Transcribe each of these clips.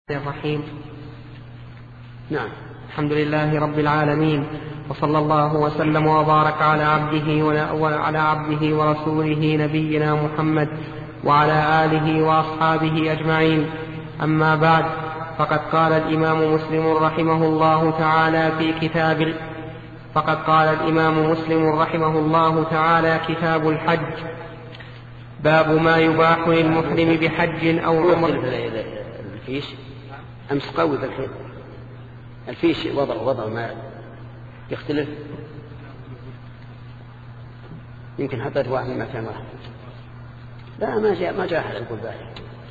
الرحيم. نعم. الحمد لله رب العالمين، وصلى الله وسلم وبارك على عبده ورسوله نبينا محمد وعلى آله وأصحابه أجمعين. أما بعد، فقد قال الإمام مسلم رحمه الله تعالى كتاب الحج. باب ما يباح للمحرم بحج أو عمرة. أمس قوي الفيش وضع ما يختلف، يمكن حطيت واحد من مكان واحد. لا، ما جاء أحد يقول ذلك.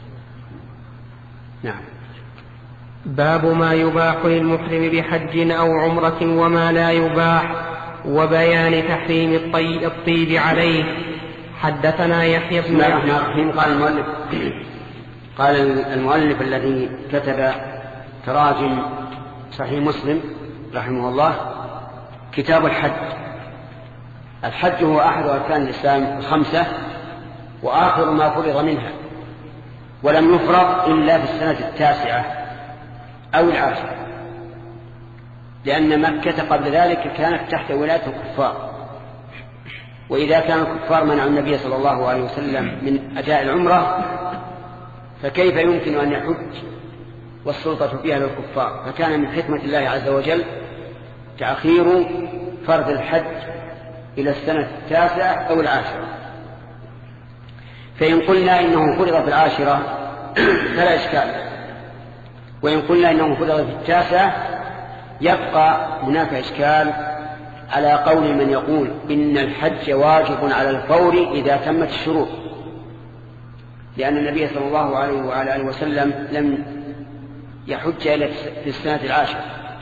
نعم. باب ما يباح للمحرم بحج أو عمرة وما لا يباح، وبيان تحريم الطيب عليه. حدثنا يحيى بن الرحيم. قال المؤلف الذي كتب تراجم صحيح مسلم رحمه الله: كتاب الحج. الحج هو أحد أركان الإسلام الخمسة، وآخر ما فرض منها، ولم يفرض إلا في السنة 9 أو 10، لأن مكة قبل ذلك كانت تحت ولاية الكفار، وإذا كان الكفار منعوا النبي صلى الله عليه وسلم من أداء العمرة، فكيف يمكن أن يحج والسلطة فيها للكفار؟ فكان من حكمة الله عز وجل تأخير فرض الحج إلى السنة 9 أو 10. فإن قلنا إنه فرض في 10 فلا إشكال، وإن قلنا إنه فرض في 9 يبقى هناك إشكال على قول من يقول إن الحج واجب على الفور إذا تمت الشروط، لأن النبي صلى الله عليه وعلى آله وسلم لم يحج إلا في السنة 10.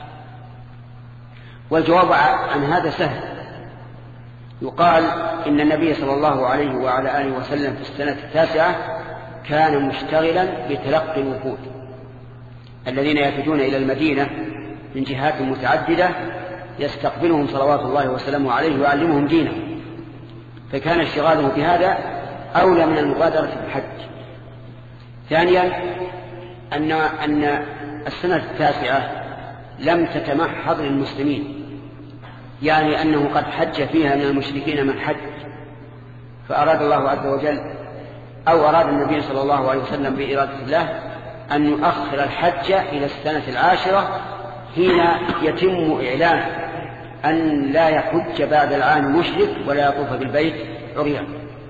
والجواب عن هذا سهل. يقال إن النبي صلى الله عليه وعلى آله وسلم في السنة 9 كان مشتغلا بتلقي الوفود الذين يفدون إلى المدينة من جهات متعددة، يستقبلهم صلوات الله وسلامه عليه ويعلمهم دينه، فكان اشتغاله بهذا أولى من المبادرة بالحج. ثانيا أن السنة 9 لم تتمحض للمسلمين، يعني أنه قد حج فيها من المشركين من حج، فأراد الله عز وجل أو أراد النبي صلى الله عليه وسلم بإرادة الله أن يؤخر الحج إلى السنة 10 حين يتم إعلان أن لا يحج بعد العام مشرك ولا يطوف بالبيت عريان.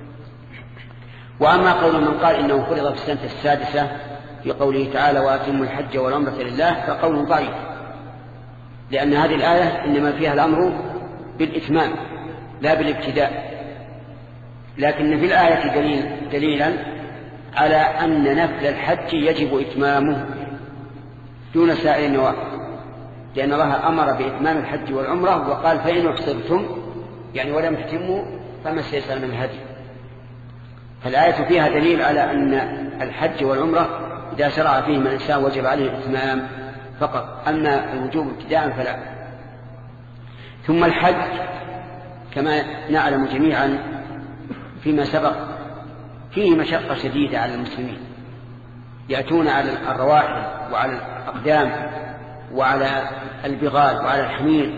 وأما قول من قال إنه فرض في السنة 6 في قوله تعالى: وأتموا الحج والعمرة لله، فقول ضعيف، لأن هذه الآية إنما فيها الأمر بالإتمام لا بالابتداء، لكن في الآية دليلا على أن نفل الحج يجب إتمامه دون سائر النوافل، لأن الله أمر بإتمام الحج والعمرة وقال: فإن أحصرتم، يعني ولم تتموا فما استيسر من الهدي. فالآية فيها دليل على أن الحج والعمرة إذا شرع فيهما الإنسان وجب عليه الإتمام فقط، أما الوجوب ابتداء فلا. ثم الحج كما نعلم جميعا فيما سبق فيه مشقة شديدة على المسلمين، يأتون على الرواحل وعلى الأقدام وعلى البغال وعلى الحمير،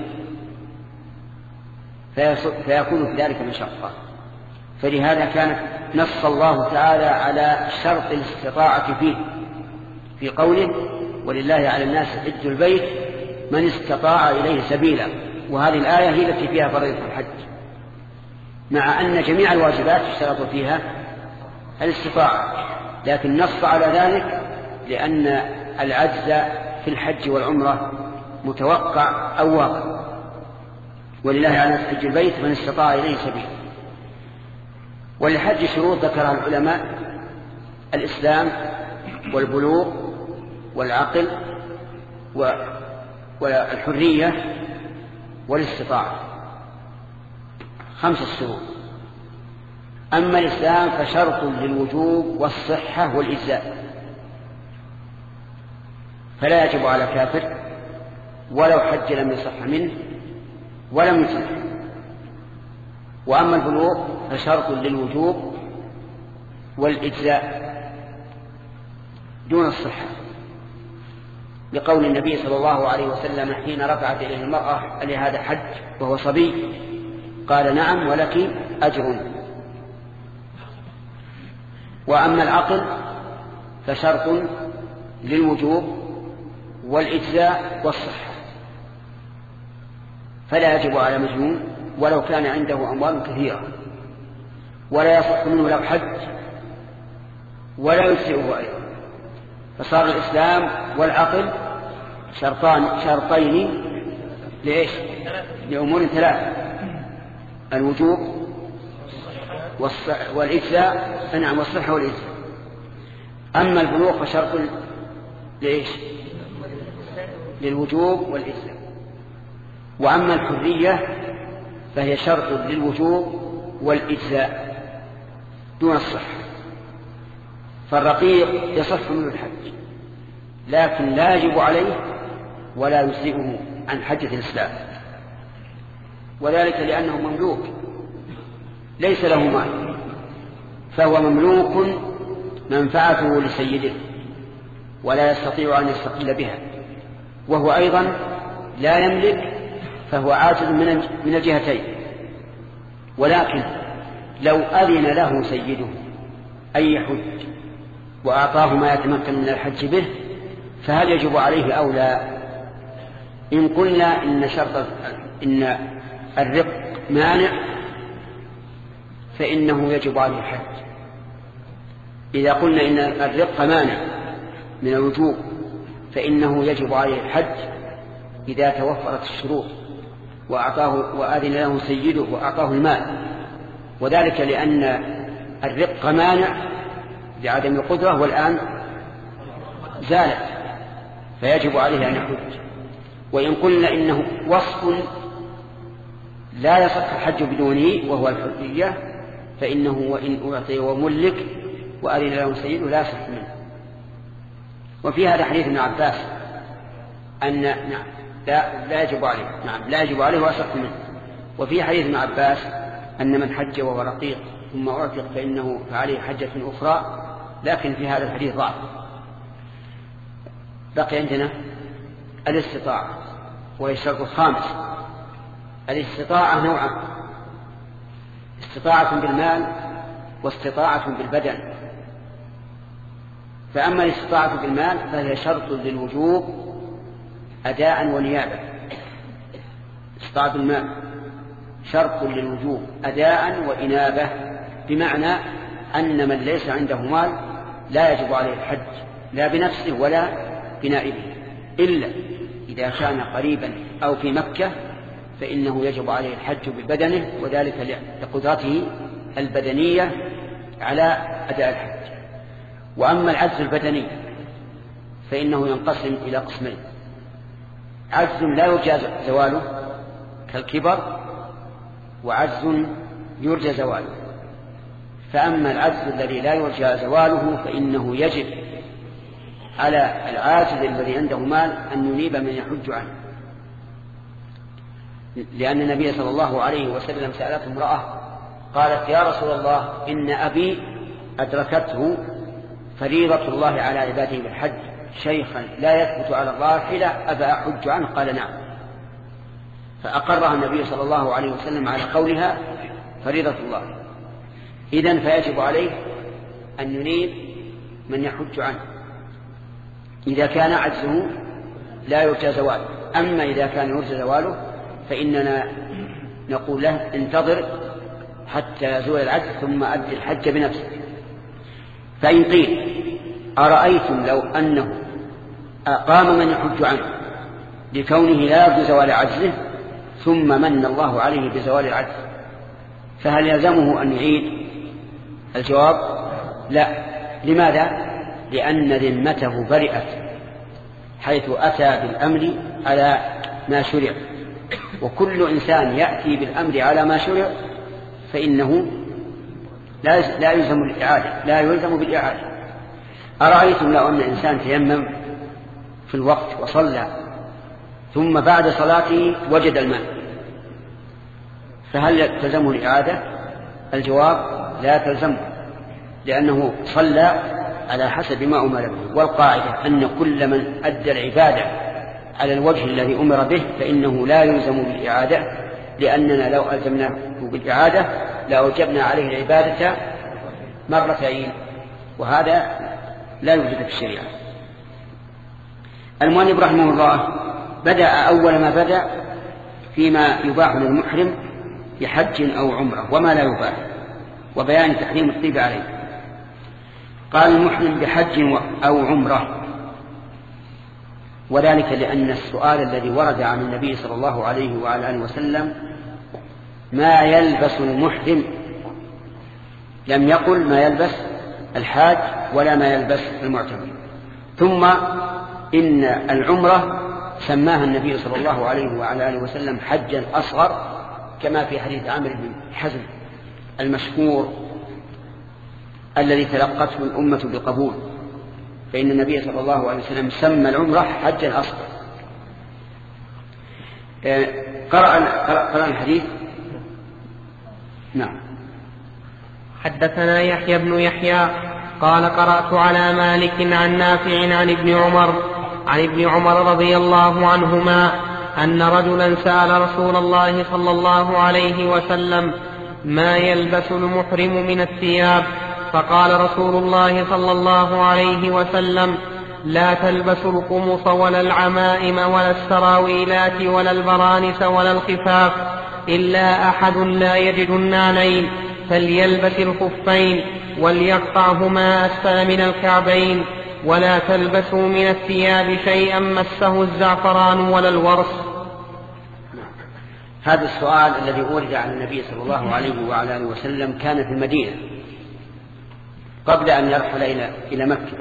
فيكون في ذلك مشقة. فلهذا كانت نص الله تعالى على شرط الاستطاعة فيه في قوله: ولله على الناس حج البيت من استطاع إليه سبيلا. وهذه الآية هي التي فيها فريضة الحج، مع أن جميع الواجبات اشترط فيها الاستطاعة، لكن نص على ذلك لأن العجز في الحج والعمرة متوقع أو واقع. ولله على الناس حج البيت من استطاع إليه سبيلا. وللحج شروط ذكرها العلماء: الإسلام والبلوغ والعقل والحرية والاستطاعة، 5 شروط. أما الإسلام فشرط للوجوب والصحة والإجزاء، فلا يجب على كافر ولو حج لم يصح منه ولم يصح. وأما البلوغ فشرط للوجوب والإجزاء دون الصحة، لقول النبي صلى الله عليه وسلم حين رفعت إليه المرأة ألي هذا حج وهو صبي؟ قال نعم ولك أجر. وأما العقل فشرط للوجوب والإجزاء والصحة، فلا يجب على مجنون ولو كان عنده أموال كثيرة، ولا يصح منه لو حج ولا يجزئه أيضا. فصار الإسلام والعقل شرطين لإيش؟ لأمور ثلاثة: الوجوب والإجزاء، نعم، والصحة والإجزاء. أما البلوغ فشرط لإيش؟ للوجوب والإجزاء. وأما الحرية فهي شرط للوجوب والإجزاء دون الصحة. فالرقيق يصح منه الحج لكن لا يجب عليه ولا يجزئه عن حجة الإسلام، وذلك لأنه مملوك ليس له مال، فهو مملوك منفعته لسيده ولا يستطيع أن يستقل بها، وهو أيضا لا يملك، فهو عاجز من الجهتين. ولكن لو أذن له سيده أن يحج وأعطاه ما يتمكن من الحج به فهل يجب عليه أو لا؟ إن قلنا إن الرق مانع فإنه يجب عليه الحج. إذا قلنا إن الرق مانع من الوجوب فإنه يجب عليه الحج إذا توفرت الشروط وأذن له سيده وأعطاه المال، وذلك لأن الرق مانع لعدم القدرة والآن زالت فيجب عليه أن يحج. وإن قلنا إنه وصف لا يصح الحج بدونه وهو الحرية فإنه وإن أعطي وملك وأذن له سيده لا يصح منه. وفي هذا حديث ابن عباس أن نعم لا يجب عليه، نعم لا يجب عليه ويصح منه. وفي حديث ابن عباس أن من حج وهو رقيق ثم أعتق فإنه فعليه حجة أخرى، لكن في هذا الحديث ضعف. بقي عندنا الاستطاعة وهي الشرط الخامس. الاستطاعة نوعان: استطاعة بالمال واستطاعة بالبدن. فأما الاستطاعة بالمال فهي شرط للوجوب أداء ونيابة. استطاعة بالمال شرط للوجوب أداء وإنابة، بمعنى أن من ليس عنده مال لا يجب عليه الحج لا بنفسه ولا بنائبه، إلا إذا كان قريبا أو في مكة فإنه يجب عليه الحج ببدنه، وذلك لقدرته البدنية على أداء الحج. وأما العجز البدني فإنه ينقسم إلى قسمين: عجز لا يرجى زواله كالكبر، وعجز يرجى زواله. فأما العجز الذي لا يرجى زواله فإنه يجب على العاجز الذي عنده مال أن ينيب من يحج عنه، لأن النبي صلى الله عليه وسلم سألته امرأة قالت: يا رسول الله إن أبي أدركته فريضة الله على عباده بالحج شيخا لا يثبت على الراحلة أبا أحج عنه؟ قال: نعم. فأقرها النبي صلى الله عليه وسلم على قولها فريضة الله. إذن فيجب عليه أن ينيب من يحج عنه إذا كان عجزه لا يرجى زواله. أما إذا كان يرجى زواله فإننا نقول له: انتظر حتى يزول العجز ثم أد الحج بنفسه. فإن قيل: أرأيتم لو أنه قام من يحج عنه لكونه لا يرجو زوال عجزه ثم من الله عليه بزوال العجز فهل يلزمه أن يعيد؟ الجواب: لا. لماذا؟ لأن ذمته برئت حيث أتى بالأمر على ما شرع، وكل إنسان يأتي بالأمر على ما شرع فإنه لا يلزم الإعادة، لا يلزم بالإعادة. أرأيتم لو أن إنسان تيمم في الوقت وصلى ثم بعد صلاته وجد الماء فهل تلزمه الإعادة؟ الجواب: لا تلزمه، لأنه صلى على حسب ما أمر به. والقاعدة أن كل من أدى العبادة على الوجه الذي أمر به فإنه لا يلزم بالإعادة، لأننا لو ألزمناه بالإعادة لأوجبنا عليه العبادة مرتين، وهذا لا يوجد في الشريعة. المؤلف رحمه الله بدأ أول ما بدأ فيما يباح للمحرم بحج أو عمرة وما لا يباح، وبيان تحريم الطيب عليه. قال المحرم بحج أو عمرة، وذلك لأن السؤال الذي ورد عن النبي صلى الله عليه وعلى آله وسلم ما يلبس المحرم، لم يقل ما يلبس الحاج ولا ما يلبس المعتمر. ثم إن العمرة سماها النبي صلى الله عليه وعلى آله وسلم حجا أصغر، كما في حديث عامر بن حزم المشهور الذي تلقته الأمة بقبول، فإن النبي صلى الله عليه وسلم سمى العمرة حجا أصغر. قرأ الحديث. نعم. حدثنا يحيى بن يحيى قال قرأت على مالك عن نافع عن ابن عمر رضي الله عنهما أن رجلا سأل رسول الله صلى الله عليه وسلم ما يلبس المحرم من الثياب، فقال رسول الله صلى الله عليه وسلم لا تلبسوا القمص ولا العمائم ولا السراويلات ولا البرانس ولا الخفاف، إلا أحد لا يجد النعلين فليلبس الخفين وليقطعهما أسفل من الكعبين، ولا تلبسوا من الثياب شيئا مسه الزعفران ولا الورس. هذا السؤال الذي ورد عن النبي صلى الله عليه وعلى آله وسلم كان في المدينة قبل أن يرحل إلى مكة،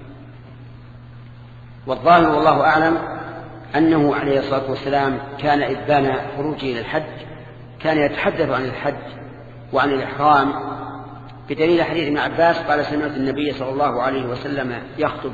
والظاهر والله أعلم أنه عليه الصلاة والسلام كان إذ بان خروجه إلى الحج كان يتحدث عن الحج وعن الإحرام، بدليل حديث ابن عباس قال سمعت النبي صلى الله عليه وسلم يخطب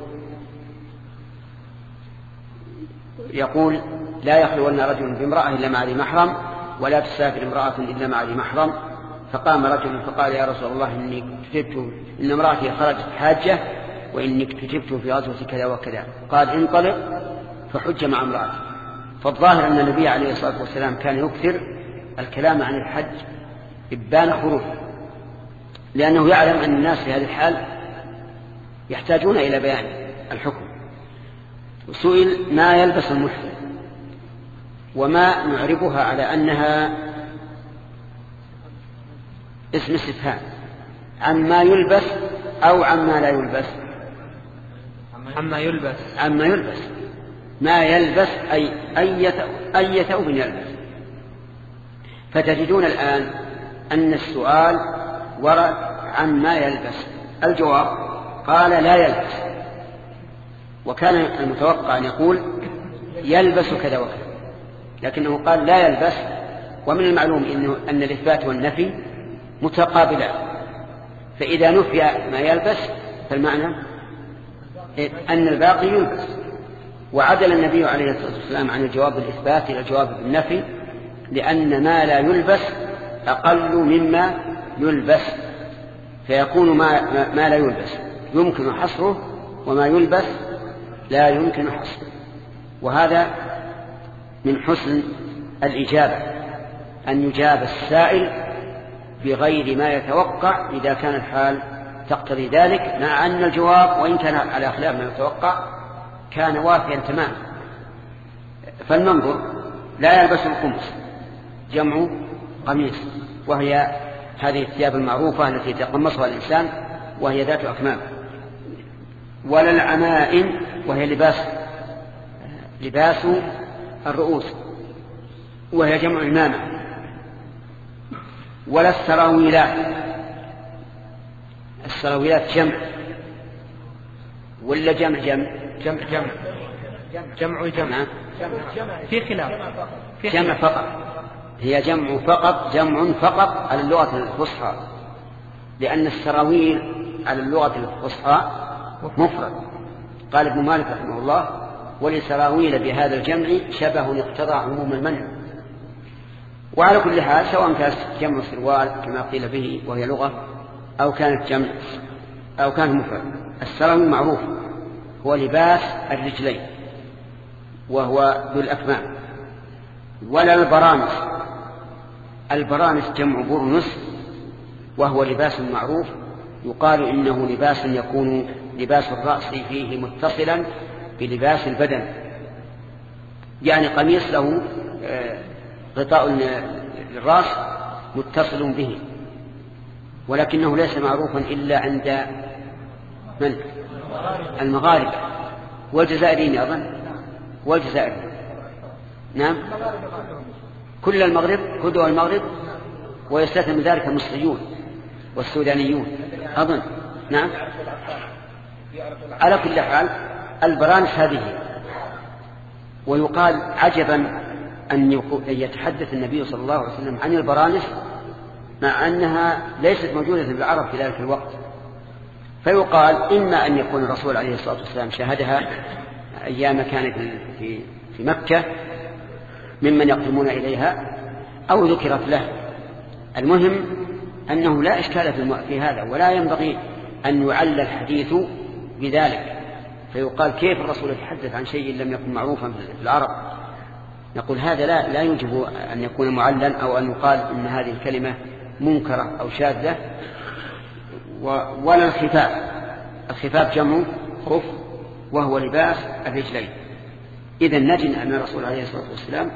يقول لا يخلون رجل بامرأة إلا مع ذي محرم، ولا تسافر امرأة إلا مع ذي محرم. فقام رجل فقال يا رسول الله إني كتبت إن امرأتي خرجت حاجة وإني كتبت في غزوة كذا وكذا. قال انطلق فحج مع امرأتي. فالظاهر أن النبي عليه الصلاة والسلام كان يكثر الكلام عن الحج إبان خروج، لأنه يعلم أن الناس في هذه الحال يحتاجون إلى بيان الحكم. وسئل ما يلبس المحرم، وما نعربها على أنها اسم استفهام عما يلبس أو عما لا يلبس. عما يلبس ما يلبس أي ثوب يلبس. فتجدون الآن أن السؤال ورد عن ما يلبس، الجواب قال لا يلبس، وكان المتوقع أن يقول يلبس كذا وكذا، لكنه قال لا يلبس. ومن المعلوم أن الإثبات والنفي متقابلان، فإذا نفي ما يلبس فالمعنى أن الباقي يلبس. وعدل النبي عليه الصلاة والسلام عن الجواب بالإثبات إلى الجواب بالنفي، لأن ما لا يلبس أقل مما يلبس، فيكون ما لا يلبس يمكن حصره، وما يلبس لا يمكن حصره. وهذا من حسن الإجابة أن يجاب السائل بغير ما يتوقع إذا كان الحال تقتضي ذلك، مع أن الجواب وإن كان على خلاف ما يتوقع كان وافيا تماما. فالمنظر لا يلبس القمص جمع قميص، وهي هذه الثياب المعروفة التي يتقمصها الإنسان وهي ذات أكمام. ولا العمائم وهي لباس الرؤوس وهي جمع إمامة. ولا السراويلات جمع ولا جمع في خلاف جمع فقط، هي جمع فقط على اللغة الفصحى، لأن السراويل على اللغة الفصحى مفرد. قال ابن مالك رحمه الله ولسراويل بهذا الجمع شبه اقتضى عموم المنع. وعلى كل حال سواء كانت جمع سروال كما قيل به وهي لغة، أو كانت جمع أو كان مفرد. السرم معروف هو لباس الرجلين وهو ذو الأكمام. ولا البرانس. البرانس جمع برنس وهو لباس معروف يقال إنه لباس يكون لباس الرأس فيه متصلا بلباس البدن، يعني قميص له غطاء الرأس متصل به، ولكنه ليس معروفا إلا عند من؟ المغاربة والجزائريين أظن، والجزائريين نعم، كل المغرب، كل دول المغرب، ويستثنى من ذلك المصريون والسودانيون أظن نعم. على كل حال البرانس هذه. ويقال عجبا أن يتحدث النبي صلى الله عليه وسلم عن البرانس مع أنها ليست موجودة في العرب في ذلك الوقت، فيقال إما أن يكون الرسول عليه الصلاة والسلام شاهدها أيام كانت في مكة ممن يقدمون إليها أو ذكرت له. المهم أنه لا إشكال في هذا، ولا ينبغي أن يعلل الحديث بذلك، فيقال كيف الرسول يتحدث عن شيء لم يكن معروفا في العرب. نقول هذا لا يوجب أن يكون معلل أو أن يقال إن هذه الكلمة منكرة أو شاذة. ولا الخفاف. الخفاف جمع خف وهو لباس الرجلين. إذن نجد أن الرسول عليه الصلاة والسلام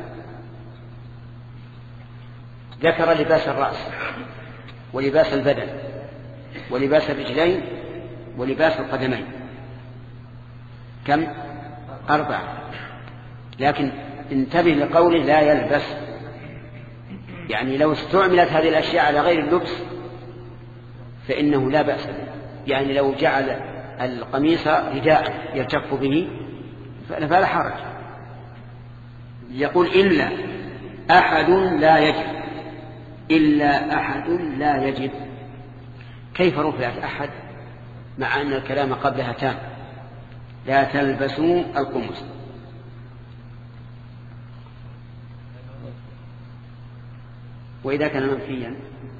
ذكر لباس الرأس ولباس البدن ولباس الرجلين ولباس القدمين. كم؟ 4. لكن انتبه لقوله لا يلبس، يعني لو استعملت هذه الأشياء على غير اللبس فإنه لا بأس به، يعني لو جعل القميص رداء يرتف به فلا حرج. يقول إلا أحد لا يجد. إلا أحد لا يجد. كيف رفعت أحد مع أن الكلام قبلها تام؟ لا تلبسوا القمص. وإذا كان منفيا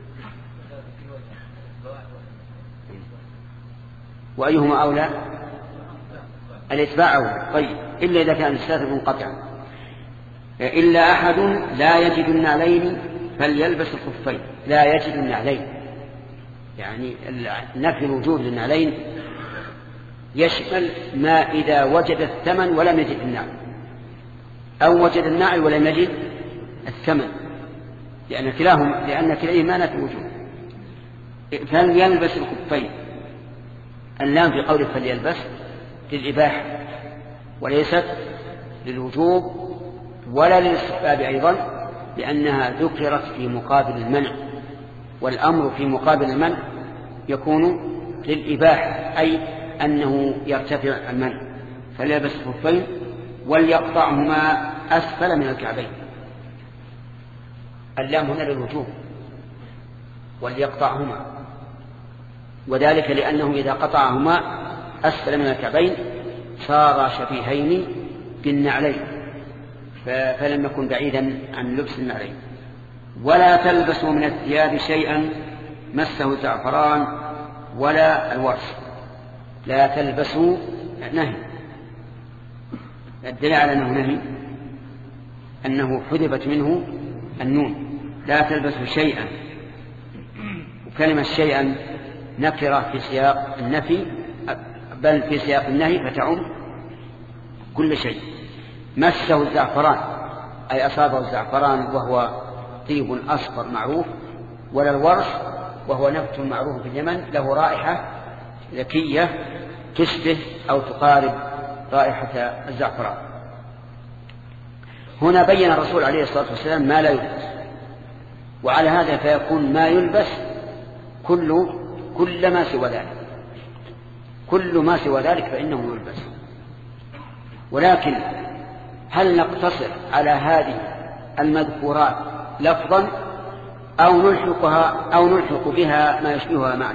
وأيهما أولى؟ الإتباع أولى. طيب إلا إذا كان الساتر منقطعا. إلا أحد لا يجد النعلين فليلبس الخفين. لا يجد النعلين يعني نفي الوجود للنعلين يشمل ما إذا وجد الثمن ولم يجد النعل، أو وجد النعل ولم يجد الثمن، لأن كلاهما نفي الوجود. فليلبس الخفين. اللام في قوله فليلبس للإباحة وليست للوجوب ولا للاستحباب أيضا، لأنها ذكرت في مقابل المنع، والأمر في مقابل المنع يكون للإباحة، أي أنه يرتفع المنع. فليلبس الخفين وليقطعهما أسفل من الكعبين. اللام هنا للوجوب وليقطعهما، وذلك لأنه إذا قطعهما أسفل من الكعبين صار شبيهين بالنعلين، فلم يكن بعيدا عن لبس النعلين. ولا تلبسوا من الثياب شيئا مسه زعفران ولا الورس. لا تلبسوا نهي. الدليل على أنه نهي أنه حذفت منه النون. لا تلبسوا شيئا، وكلمة شيئا نكرة في سياق النفي بل في سياق النهي فتعم كل شيء. مسه الزعفران أي أصابه الزعفران وهو طيب أصفر معروف، ولا الورش وهو نبت معروف في اليمن له رائحة ذكية تشبه أو تقارب رائحة الزعفران. هنا بين الرسول عليه الصلاة والسلام ما لا يلبس، وعلى هذا فيكون ما يلبس كل ما سوى ذلك، كل ما سوى ذلك فإنه يلبس. ولكن هل نقتصر على هذه المذكورات لفظا أو نلحق بها ما يشبهها معنى؟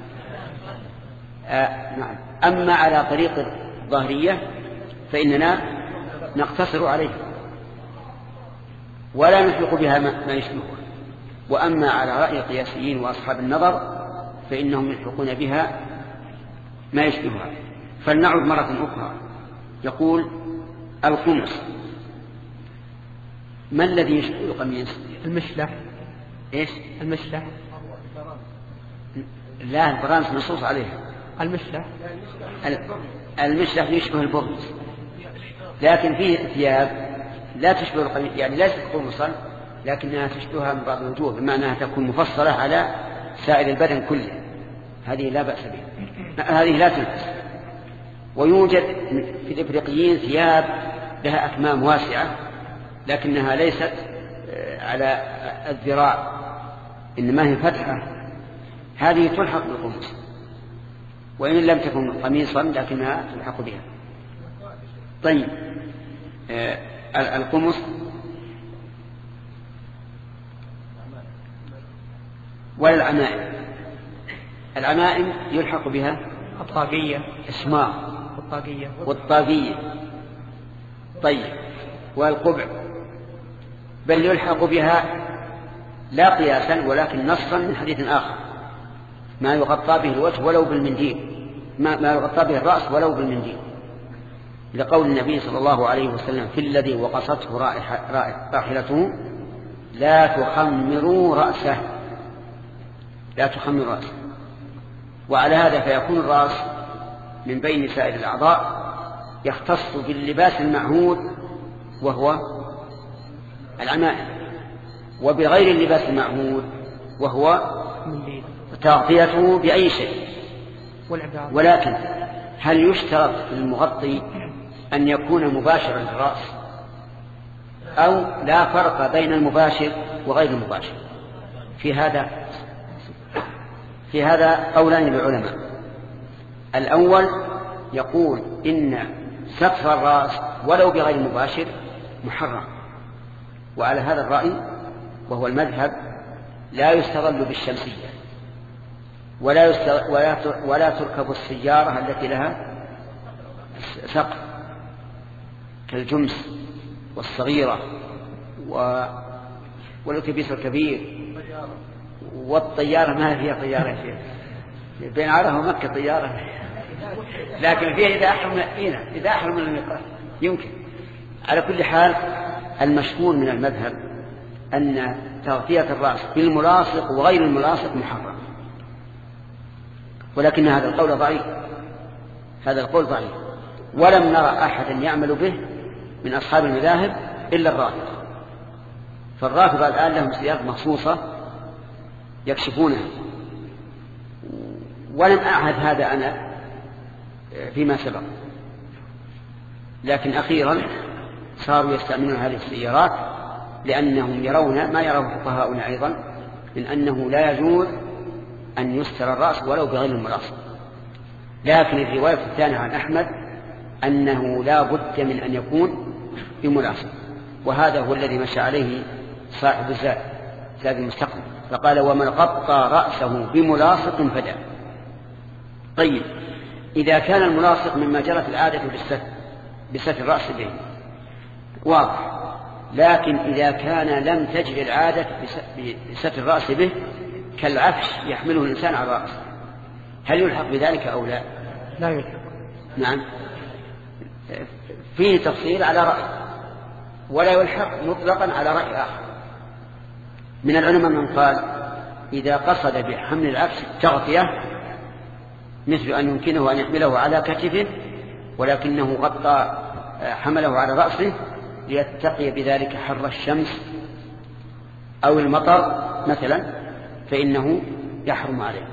نعم. أما على طريق الظاهرية فإننا نقتصر عليه ولا نلحق بها ما يشبهها، وأما على رأي القياسيين وأصحاب النظر فإنهم يلحقون بها ما يشبهها. فلنعد مرة أخرى. يقول القمص ما الذي يشبه القميص؟ المشلح. إيش؟ المشلح. لا، البرانس نصوص عليها. المشلح يشبه البرنس، لكن فيه ثياب لا تشبه القميص، يعني ليست قمصا لكنها تشبهها من بعض الوجوه، بمعنى أنها تكون مفصلة على سائر البدن كله. هذه لا بأس بها، هذه لا تلبس. ويوجد في الإفريقيين ثياب لها أكمام واسعة لكنها ليست على الذراع، إنما هي فتحة، هذه تلحق بالقميص وإن لم تكن قميصا لكنها تلحق بها. طيب، القمص والعمائم. العمائم يلحق بها الطاقية، اسماء والطاقية. طيب، والقبع بل يلحق بها لا قياسا ولكن نصا من حديث آخر ما يغطى به الوجه ولو بالمنديل، ما يغطى به الرأس ولو بالمنديل، لقول النبي صلى الله عليه وسلم في الذي وقصته راحلته لا تخمروا رأسه. وعلى هذا فيكون الرأس من بين سائر الأعضاء يختص باللباس المعهود وهو العمائم، وبغير اللباس المعهود وهو تغطيته بأي شيء. ولكن هل يشترط للمغطي أن يكون مباشرا للرأس أو لا فرق بين المباشر وغير المباشر؟ في هذا قولان للعلماء. الأول يقول إن ستر الرأس ولو بغير مباشر محرم، وعلى هذا الرأي وهو المذهب لا يستظل بالشمسية ولا تركب السيارة التي لها سقف كالجمس والصغيرة والأتوبيس الكبير والطيارة. ما فيها طيارة بين عرفة ومكة طيارة، لكن فيها إذا أحرم من الميقات يمكن. على كل حال المشهور من المذهب أن تغطية الرأس بالملاصق وغير الملاصق محرم، ولكن هذا القول ضعيف، ولم نرى أحدا يعمل به من أصحاب المذاهب إلا الرافضة. فالرافضة الآن لهم ثياب مخصوصة يكشفونها، ولم أعهد هذا أنا فيما سبق، لكن أخيرا صاروا يستعملون هذه السيارات لأنهم يرون ما يرون فقهاؤنا أيضا من أنه لا يجوز أن يستر الرأس ولو بغير الملاصق. لكن الرواية الثانية عن أحمد أنه لا بد من أن يكون بملاصق، وهذا هو الذي مشى عليه صاحب زاد المستقبل، فقال ومن غطى رأسه بملاصق فدى. طيب، إذا كان الملاصق مما جرت العادة بستر الرأس به واضح، لكن إذا كان لم تجري العادة بستر الرأس به كالعفش يحمله الإنسان على رأسه، هل يلحق بذلك أو لا؟ لا يلحق. نعم، فيه تفصيل على رأي، ولا يلحق مطلقا على رأي آخر. من العلماء من قال إذا قصد بحمل العفش التغطية مثل أن يمكنه أن يحمله على كتفه ولكنه غطى حمله على رأسه ليتقي بذلك حر الشمس أو المطر مثلا، فإنه يحرم عليه.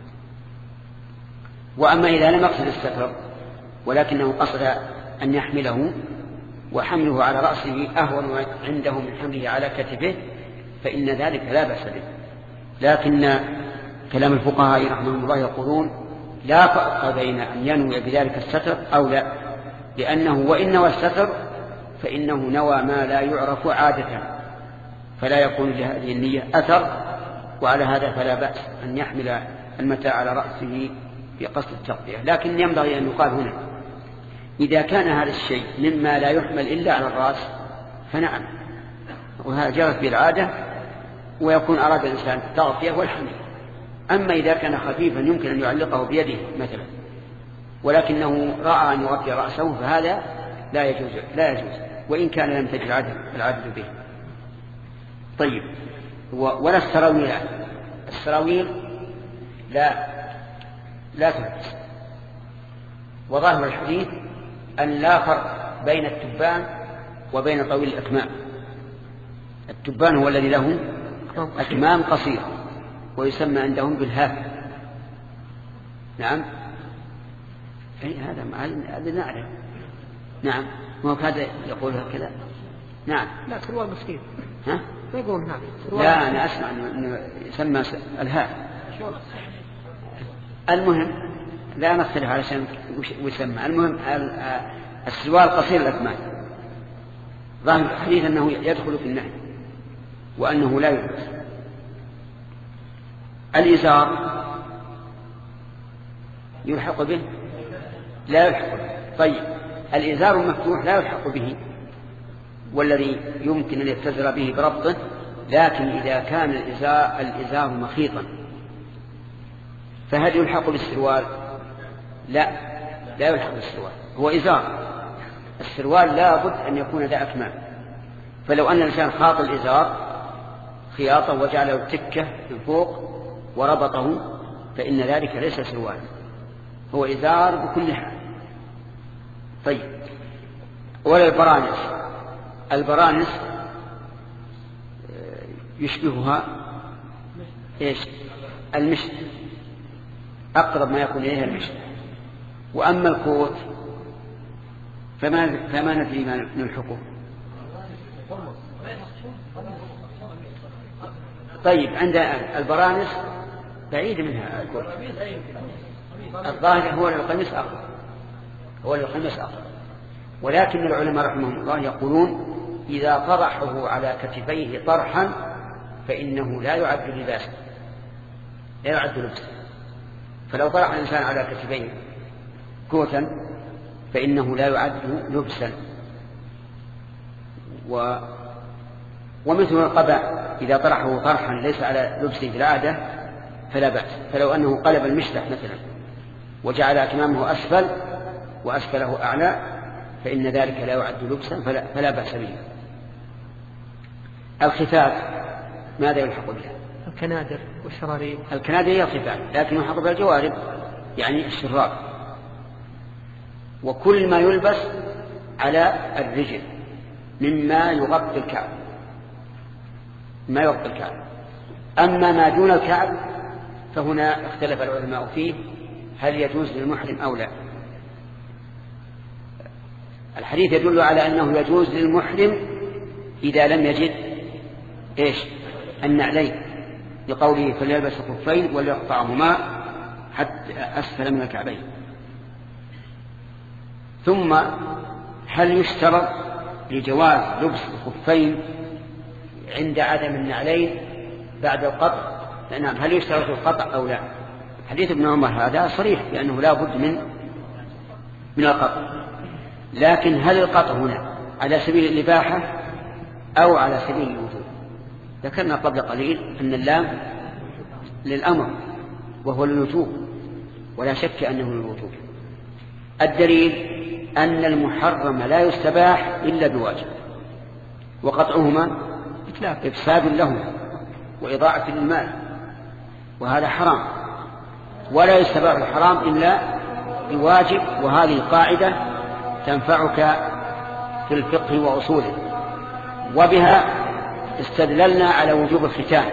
وأما إذا لم يقصد الستر ولكنه قصد أن يحمله وحمله على رأسه أهون عنده من حمله على كتفه فإن ذلك لا بأس به. لكن كلام الفقهاء رحمهم الله يقولون لا فرق بين أن ينوي بذلك الستر أو لا، لأنه وإن نوى الستر فإنه نوى ما لا يعرف عادة فلا يكون لهذه النية أثر، وعلى هذا فلا بأس أن يحمل المتاع على رأسه بقصد التغطية. لكن ينبغي أن يقال هنا إذا كان هذا الشيء مما لا يحمل إلا على الرأس فنعم، وهذا جرت بالعادة ويكون أراد الإنسان التغطية والحمل. أما إذا كان خفيفا يمكن أن يعلقه بيده مثلا ولكنه رأى أن يغطي رأسه فهذا لا يجوز وإن كان لم تجد العدل به. طيب، ولا السراويل لا تلبس. وظاهر الحديث أن لا فرق بين التبان وبين طويل الأكمام. التبان هو الذي له أكمام قصيرة ويسمى عندهم بالهاف. نعم، أي هذا نعلم. نعم، ما هذا يقول هكذا. نعم، لا سروال مسكين. ها؟ ما يقولون هذا. لا، أنا أسمع أنه يسمى الهاف. المهم لا نختلف علشان ويسمى. المهم السروال قصير الأكمام. ظاهر الحديث أنه يدخل في النهي وأنه لا يلبس. الإزار يلحق به؟ لا يلحق به. طيب، الإزار المفتوح لا يلحق به، والذي يمكن أن يتزر به بربطه، لكن إذا كان الإزار مخيطا فهل يلحق بالسروال؟ لا يلحق بالسروال، هو إزار. السروال لا بد أن يكون ذا أكمام. فلو أن الإنسان خاط الإزار خياطة وجعله تكة من فوق وربطه فإن ذلك ليس سروال، هو إزار بكل حال. طيب، ولا البرانس يشبهها إيش؟ المشط، أقرب ما يكون إليها المشط. وأما الكوت فما ندري ما نلحقه. طيب، عند البرانس بعيد منها الكوت. الظاهر هو القميص أقرب. ولكن العلماء رحمهم الله يقولون إذا طرحه على كتفيه طرحا فإنه لا يعد لباسا، لا يعد لبسا. فلو طرح الإنسان على كتفيه كوتا فإنه لا يعد لبسا. ومثل القباء إذا طرحه طرحا ليس على لبسه في العادة فلا بأس. فلو أنه قلب المشلح مثلا وجعل أكمامه أسفل وأسفله أعلى فإن ذلك لا يعد لبسا فلا بأس به. الخفاف ماذا يلحق بها؟ الكنادر والشراريب. الكنادر هي الخفاف، لكن يلحق بها الجوارب يعني الشراب. وكل ما يلبس على الرجل مما يغطي الكعب، أما ما دون الكعب فهنا اختلف العلماء فيه هل يجوز للمحرم أو لا. الحديث يدل على أنه يجوز للمحرم إذا لم يجد النعلين، لقوله فليلبس الخفين وليقطعهما حتى أسفل من الكعبين. ثم هل يشترط لجواز لبس الخفين عند عدم النعلين بعد القطع؟ نعم، هل يشترط القطع أو لا؟ حديث ابن عمر هذا صريح بأنه لا بد من القطع. لكن هل القطع هنا على سبيل الإباحة أو على سبيل الوجوب؟ ذكرنا قبل قليل أن اللام للأمر وهو للوجوب، ولا شك أنه للوجوب. الدليل أن المحرم لا يستباح إلا بواجب، وقطعهما إفساد له وإضاعة للمال، وهذا حرام. ولا يستباح الحرام إلا بواجب، وهذه قاعدة تنفعك في الفقه وأصوله. وبها استدللنا على وجوب الختان.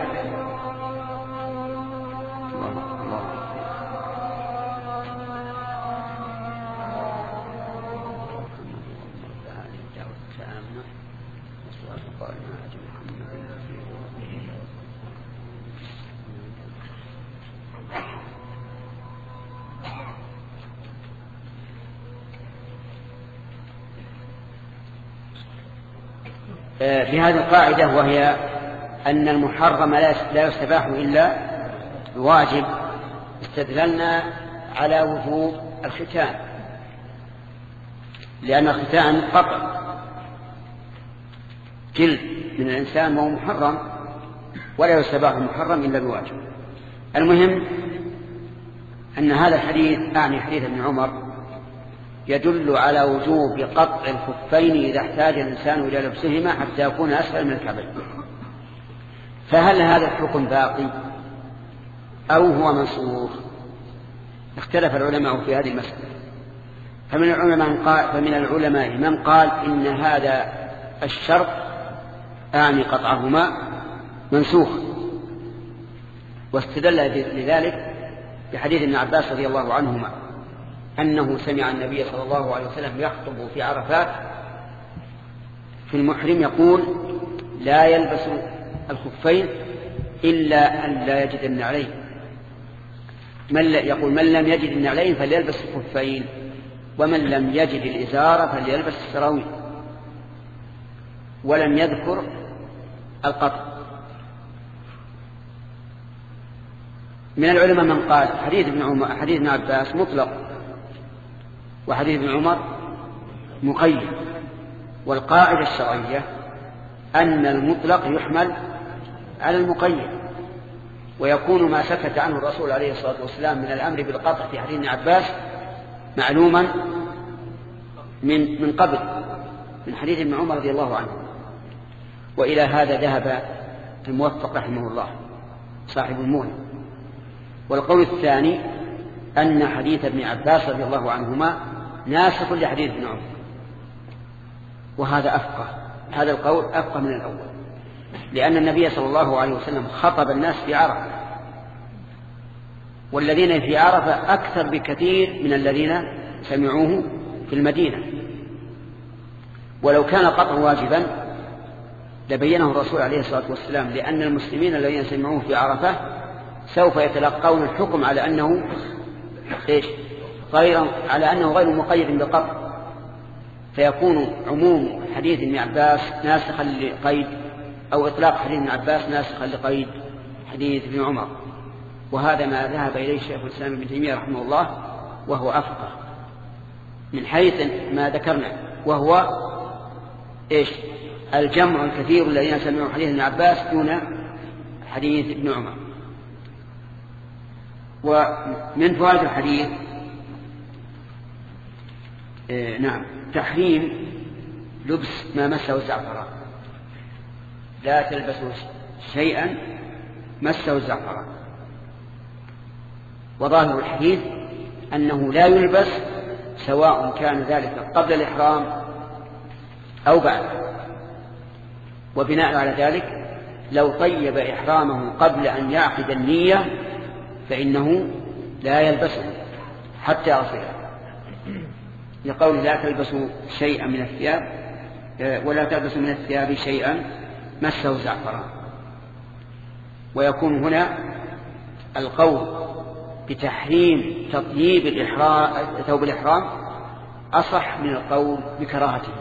بهذه القاعدة، وهي أن المحرم لا يستباح إلا بواجب، استدللنا على وجوب الختان، لأن الختان قطع جلد من الإنسان وهو محرم، ولا يستباح المحرم إلا بواجب. المهم أن هذا الحديث أعني حديث ابن عمر يدل على وجوب قطع الخفين إذا احتاج الإنسان إلى لبسهما حتى يكون أسفل من الكعبين. فهل هذا الحكم باقي أو هو منسوخ؟ اختلف العلماء في هذه المسألة. فمن العلماء من قال إن هذا الشرط قطعهما منسوخ، واستدل لذلك بحديث ابن عباس رضي الله عنهما أنه سمع النبي صلى الله عليه وسلم يخطب في عرفات في المحرم يقول: لا يلبس الخفين إلا أن لا يجد النعلين. يقول: من لم يجد النعلين فليلبس الخفين، ومن لم يجد الإزار فليلبس السراويل. ولم يذكر القطع. من العلماء من قال حديث ابن عباس مطلق، وحديث ابن عمر مقيد. والقاعدة الشرعية أن المطلق يحمل على المقيد، ويكون ما سكت عنه الرسول عليه الصلاة والسلام من الأمر بالقطع في حديث ابن عباس معلوما من قبل، من حديث ابن عمر رضي الله عنه. وإلى هذا ذهب الموفق رحمه الله صاحب المغني. والقول الثاني أن حديث ابن عباس رضي الله عنهما ناسخ لحديث ابن عمر، وهذا أفقه. هذا القول أفقه من الأول، لأن النبي صلى الله عليه وسلم خطب الناس في عرفة، والذين في عرفة أكثر بكثير من الذين سمعوه في المدينة. ولو كان قطع واجبا لبينه الرسول عليه الصلاة والسلام، لأن المسلمين الذين سمعوه في عرفة سوف يتلقون الحكم على أنه غير مقيد بالقطع، فيكون عموم حديث ابن عباس ناسخا لقيد، أو إطلاق حديث ابن عباس ناسخا لقيد حديث ابن عمر. وهذا ما ذهب إليه شيخ الإسلام ابن تيمية رحمه الله، وهو أفقه من حيث ما ذكرنا، وهو الجمع الكثير الذين سمعوا حديث ابن عباس دون حديث ابن عمر. ومن فوائد الحديث تحريم لبس ما مسه الزعفران. لا تلبسوا شيئا مسه الزعفران. وظاهر الحديث أنه لا يلبس سواء كان ذلك قبل الإحرام أو بعد. وبناء على ذلك لو طيب إحرامه قبل أن يعقد النية فإنه لا يلبسه حتى يصير، لقول: لا تلبسوا شيئا من الثياب ولا تلبسوا من الثياب شيئا مسه الزعفران. ويكون هنا القول بتحريم تطييب ثوب الإحرام أصح من القول بكراهته،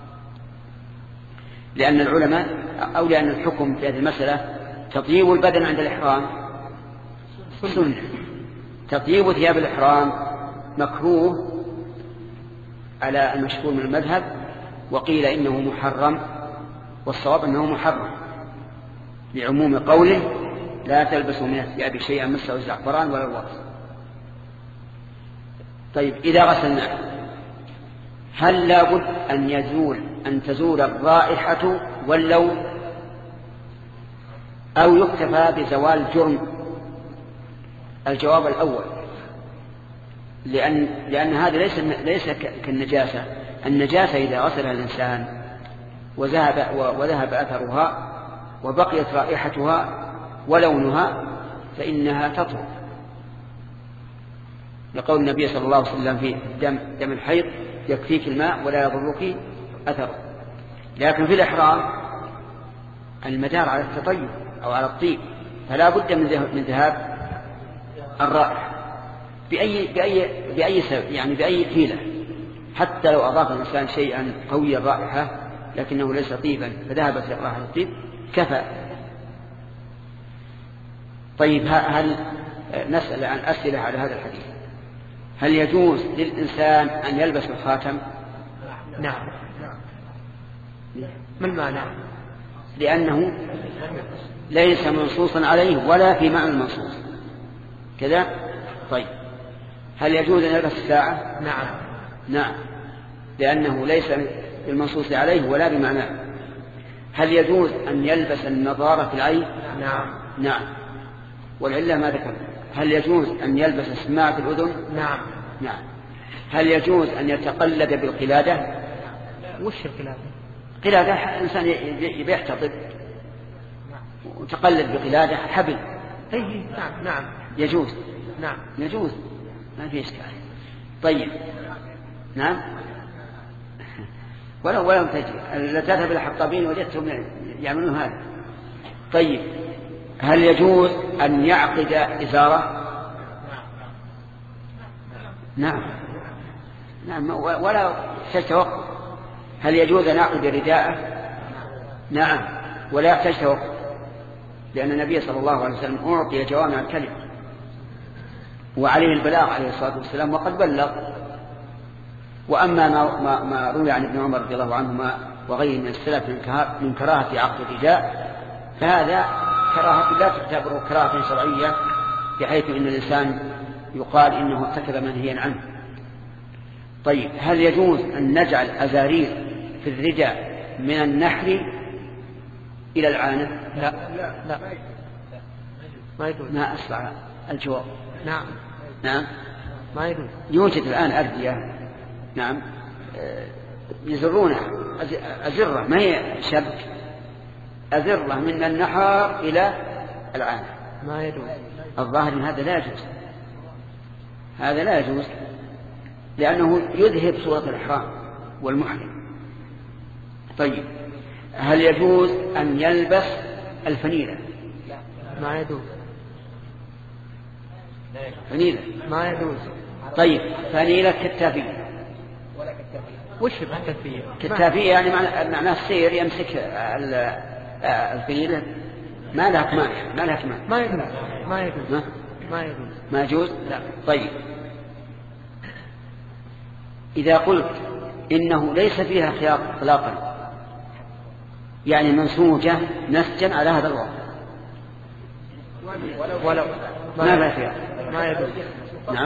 لأن العلماء أو لأن الحكم في هذه المسألة تطيب البدن عند الإحرام سنة، تطيب ثياب الإحرام مكروه على المشهور من المذهب، وقيل إنه محرم، والصواب أنه محرم لعموم قوله: لا تلبسوا من الثياب شيئا مسه الزعفران ولا الوصف. طيب، إذا غسلناه هل لابد أن تزول الرائحة واللون، أو يكتفى بزوال الجرم؟ الجواب الأول، لأن هذا ليس كالنجاسة. النجاسة إذا غسلها الإنسان وذهب أثرها وبقيت رائحتها ولونها فإنها تطهر، لقول النبي صلى الله عليه وسلم في دم الحيض: يكفيك الماء ولا يضرك أثره. لكن في الإحرام المدار على التطيب أو على الطيب، فلا بد من ذهاب الرائحة بأي سبب، يعني بأي حيلة. حتى لو أضاف الإنسان شيئا قوي الرائحة لكنه ليس طيبا فذهبت رائحة الطيب كفى. طيب، هل نسأل عن أسئلة على هذا الحديث: هل يجوز للإنسان أن يلبس الخاتم؟ نعم. ما المانع؟ لأنه ليس منصوصا عليه ولا في معنى المنصوص كذا. طيب، هل يجوز أن يلبس الساعة؟ نعم. نعم، لأنه ليس بالمنصوص عليه ولا بمعناه. هل يجوز أن يلبس النظارة في العين؟ نعم. نعم، والعلة ما ذكر. هل يجوز أن يلبس السماعة في الأذن؟ نعم. نعم. هل يجوز أن يتقلد بالقلادة؟ وش القلادة؟ قلادة إنسان يحتطب وتقلد بقلادة حبل. أي نعم. نعم يجوز. نعم يجوز، ما في إشكال. طيب. نعم. ولو تجي لا تذهب إلى الحطابين وجدتهم يعملون هذا. طيب، هل يجوز أن يعقد إزارة؟ نعم. نعم، ولا يحتاج توقف. هل يجوز أن يعقد رداءه؟ نعم، ولا يحتاج توقف، لأن النبي صلى الله عليه وسلم أعطي جوامع الكلم وعليه البلاغ عليه الصلاة والسلام وقد بلغ. وأما ما روي عن ابن عمر رضي الله عنهما وغيره من السلف من كراهة عقد الرداء، فهذا كراهة لا تعتبر كراهة شرعية، بحيث أن الإنسان يقال إنه ارتكب منهيا عنه. طيب، هل يجوز أن نجعل أزارير في الرداء من النحر إلى العانة؟ لا لا لا، ما يجوز. ما أسرع الجواب. نعم. نعم، ما يجوز. يوجد الآن أردية، نعم، يزرونها أزرة، ما هي شبك، أزرة من النحر إلى العانة. ما يجوز. الظاهر من هذا لا يجوز، هذا لا يجوز، لأنه يذهب صورة الإحرام والمحرم. طيب، هل يجوز أن يلبس الفنيلة؟ ما يجوز. فنيلة ما يجوز. طيب، فنيلة كتافية. وش الكتافية؟ كتافية يعني معناه السير يمسك الفنيلة، ما لها كمان، ما لها كمان. ما يجوز. ما يجوز. ما يجوز. ما يجوز. لا. طيب، إذا قلت إنه ليس فيها خياط إطلاقا، يعني منسوجة نسجا على هذا الوضع، ولو ما فيها، ما يجوز. نعم.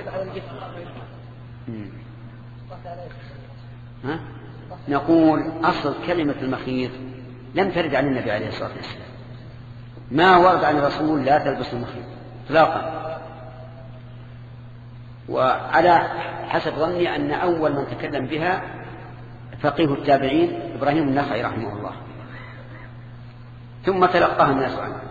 ها؟ نقول أصل كلمة المخيط لم ترد عن النبي عليه الصلاة والسلام، ما ورد عن الرسول لا تلبس المخيط إطلاقا. وعلى حسب ظني أن أول من تكلم بها فقيه التابعين إبراهيم النخعي رحمه الله، ثم تلقاها الناس عنه.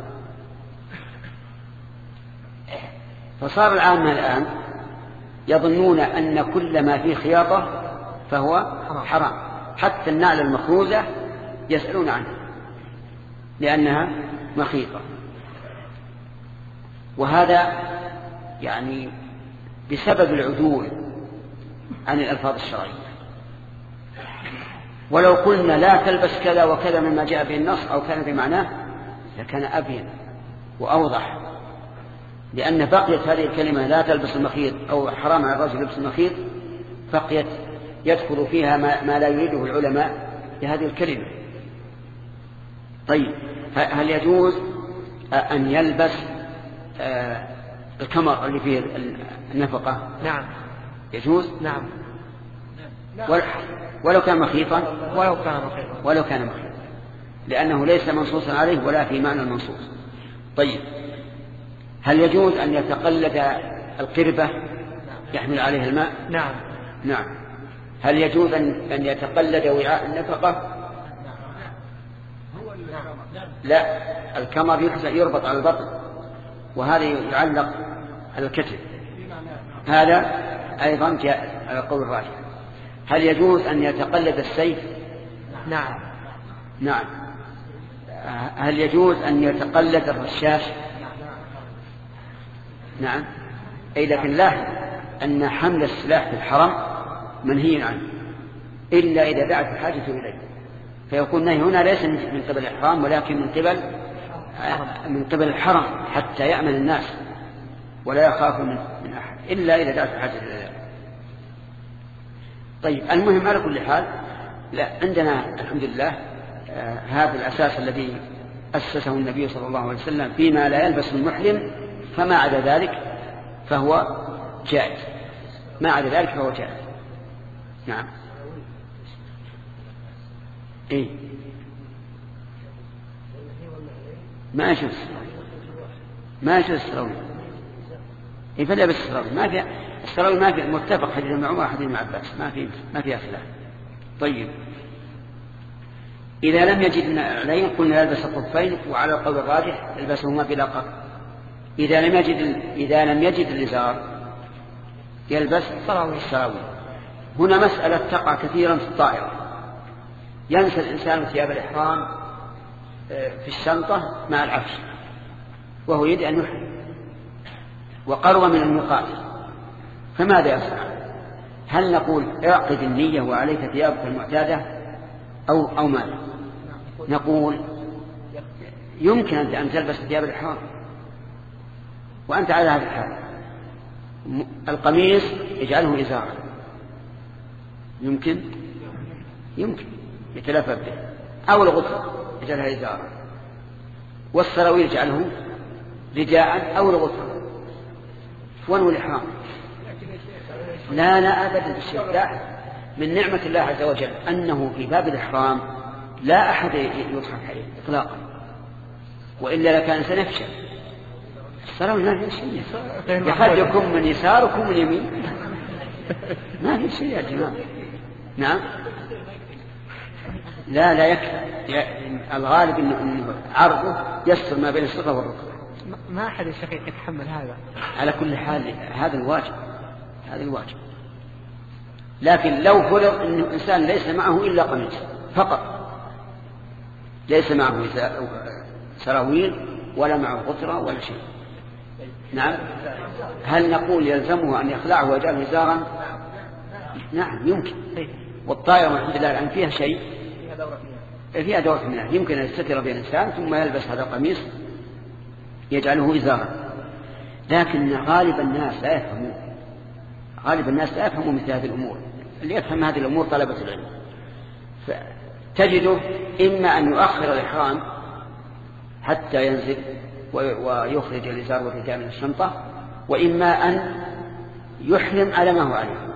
فصار العامة الآن يظنون أن كل ما فيه خياطة فهو حرام، حتى النعل المخروزة يسألون عنه لأنها مخيطة. وهذا يعني بسبب العدول عن الألفاظ الشرعية. ولو قلنا لا تلبس كذا وكذا مما جاء به النص أو كان بمعناه لكان أبين وأوضح، لأن بقيت هذه الكلمة لا تلبس المخيط أو حرام على الرجل لبس المخيط، بقيت يدخل فيها ما لا يريده العلماء لهذه الكلمة. طيب، هل يجوز أن يلبس الكمر اللي فيه النفقة؟ نعم يجوز. نعم، ولو كان مخيطا، ولو كان مخيطا، لأنه ليس منصوصا عليه ولا في معنى المنصوص. طيب، هل يجوز أن يتقلد القربة يحمل عليها الماء؟ نعم نعم. هل يجوز أن يتقلد وعاء النفقة؟ لا، الكمر يربط على البطن وهذا يعلق على الكتف، هذا أيضا جاء على قول الراجح. هل يجوز أن يتقلد السيف؟ نعم نعم. هل يجوز أن يتقلد الرشاش؟ نعم. أي لكن لاحظ أن حمل السلاح في الحرم منهي عنه إلا إذا دعت الحاجة إليه، فيكون نهي هنا ليس من قبل الإحرام ولكن من قبل الحرم حتى يأمن الناس ولا يخاف من أحد إلا إذا دعت الحاجة إليه. طيب، المهم على كل حال لا عندنا الحمد لله هذا الأساس الذي أسسه النبي صلى الله عليه وسلم فيما لا يلبس المحرم، فما عدا ذلك فهو جائز، ما عدا ذلك فهو جائز. نعم. إيه ما يجوز السراويل. إيه فلا بس السراويل ما في السراويل ما في متفق حديث ابن عمر حديث ابن عباس ما في خلاف. طيب إذا لم يجد النعلين قلنا يلبس الخفين، وعلى القول الراجح يلبسهما بلا قطع. إذا لم يجد الإزار يلبس السراويل. هنا مسألة تقع كثيرا في الطائرة، ينسى الإنسان ثياب الإحرام في الشنطة مع العفش وهو يريد أن يحرم وقرب من الميقات، فماذا يصنع؟ هل نقول اعقد النية وعليك ثيابك المعتادة أو ماذا؟ نقول يمكن أن تلبس ثياب الإحرام وأنت على هذا الحال. القميص يجعله إزارا، يمكن يتلفى به، أو الغطرة يجعلها إزارا، والسراويل يجعله رداء أو الغطرة، وانو الإحرام. لا أبدا الشيء لا، من نعمة الله عز وجل أنه في باب الإحرام لا أحد يضحك عليه إطلاقا، وإلا لكان سنفشل. السراويل ما في شيء، يحد يكون من يسار وكم من يمين، ما في شيء يا جماعة. نعم لا يكفي، الغالب إنه عرضه يستر ما بين الصغر والركبة. ما أحد الشيخ يتحمل هذا. على كل حال هذا الواجب. لكن لو فرض أن الإنسان ليس معه إلا قميص فقط، ليس معه سراويل ولا معه غطرة ولا شيء، نعم، هل نقول يلزمه أن يخلعه ويجعله إزارا؟ نعم يمكن. والطائرة الحمد لله الآن فيها شيء، فيها دورة منها، يمكن أن يستتر بها الإنسان ثم يلبس هذا القميص يجعله إزارا. لكن غالب الناس لا يفهمون مثل هذه الأمور. اللي يفهم هذه الأمور طلبة العلم، فتجده إما أن يؤخر الإحرام حتى ينزل ويخرج الإزار والرداء من الشنطة، وإما أن يحرم على ما هو عليه.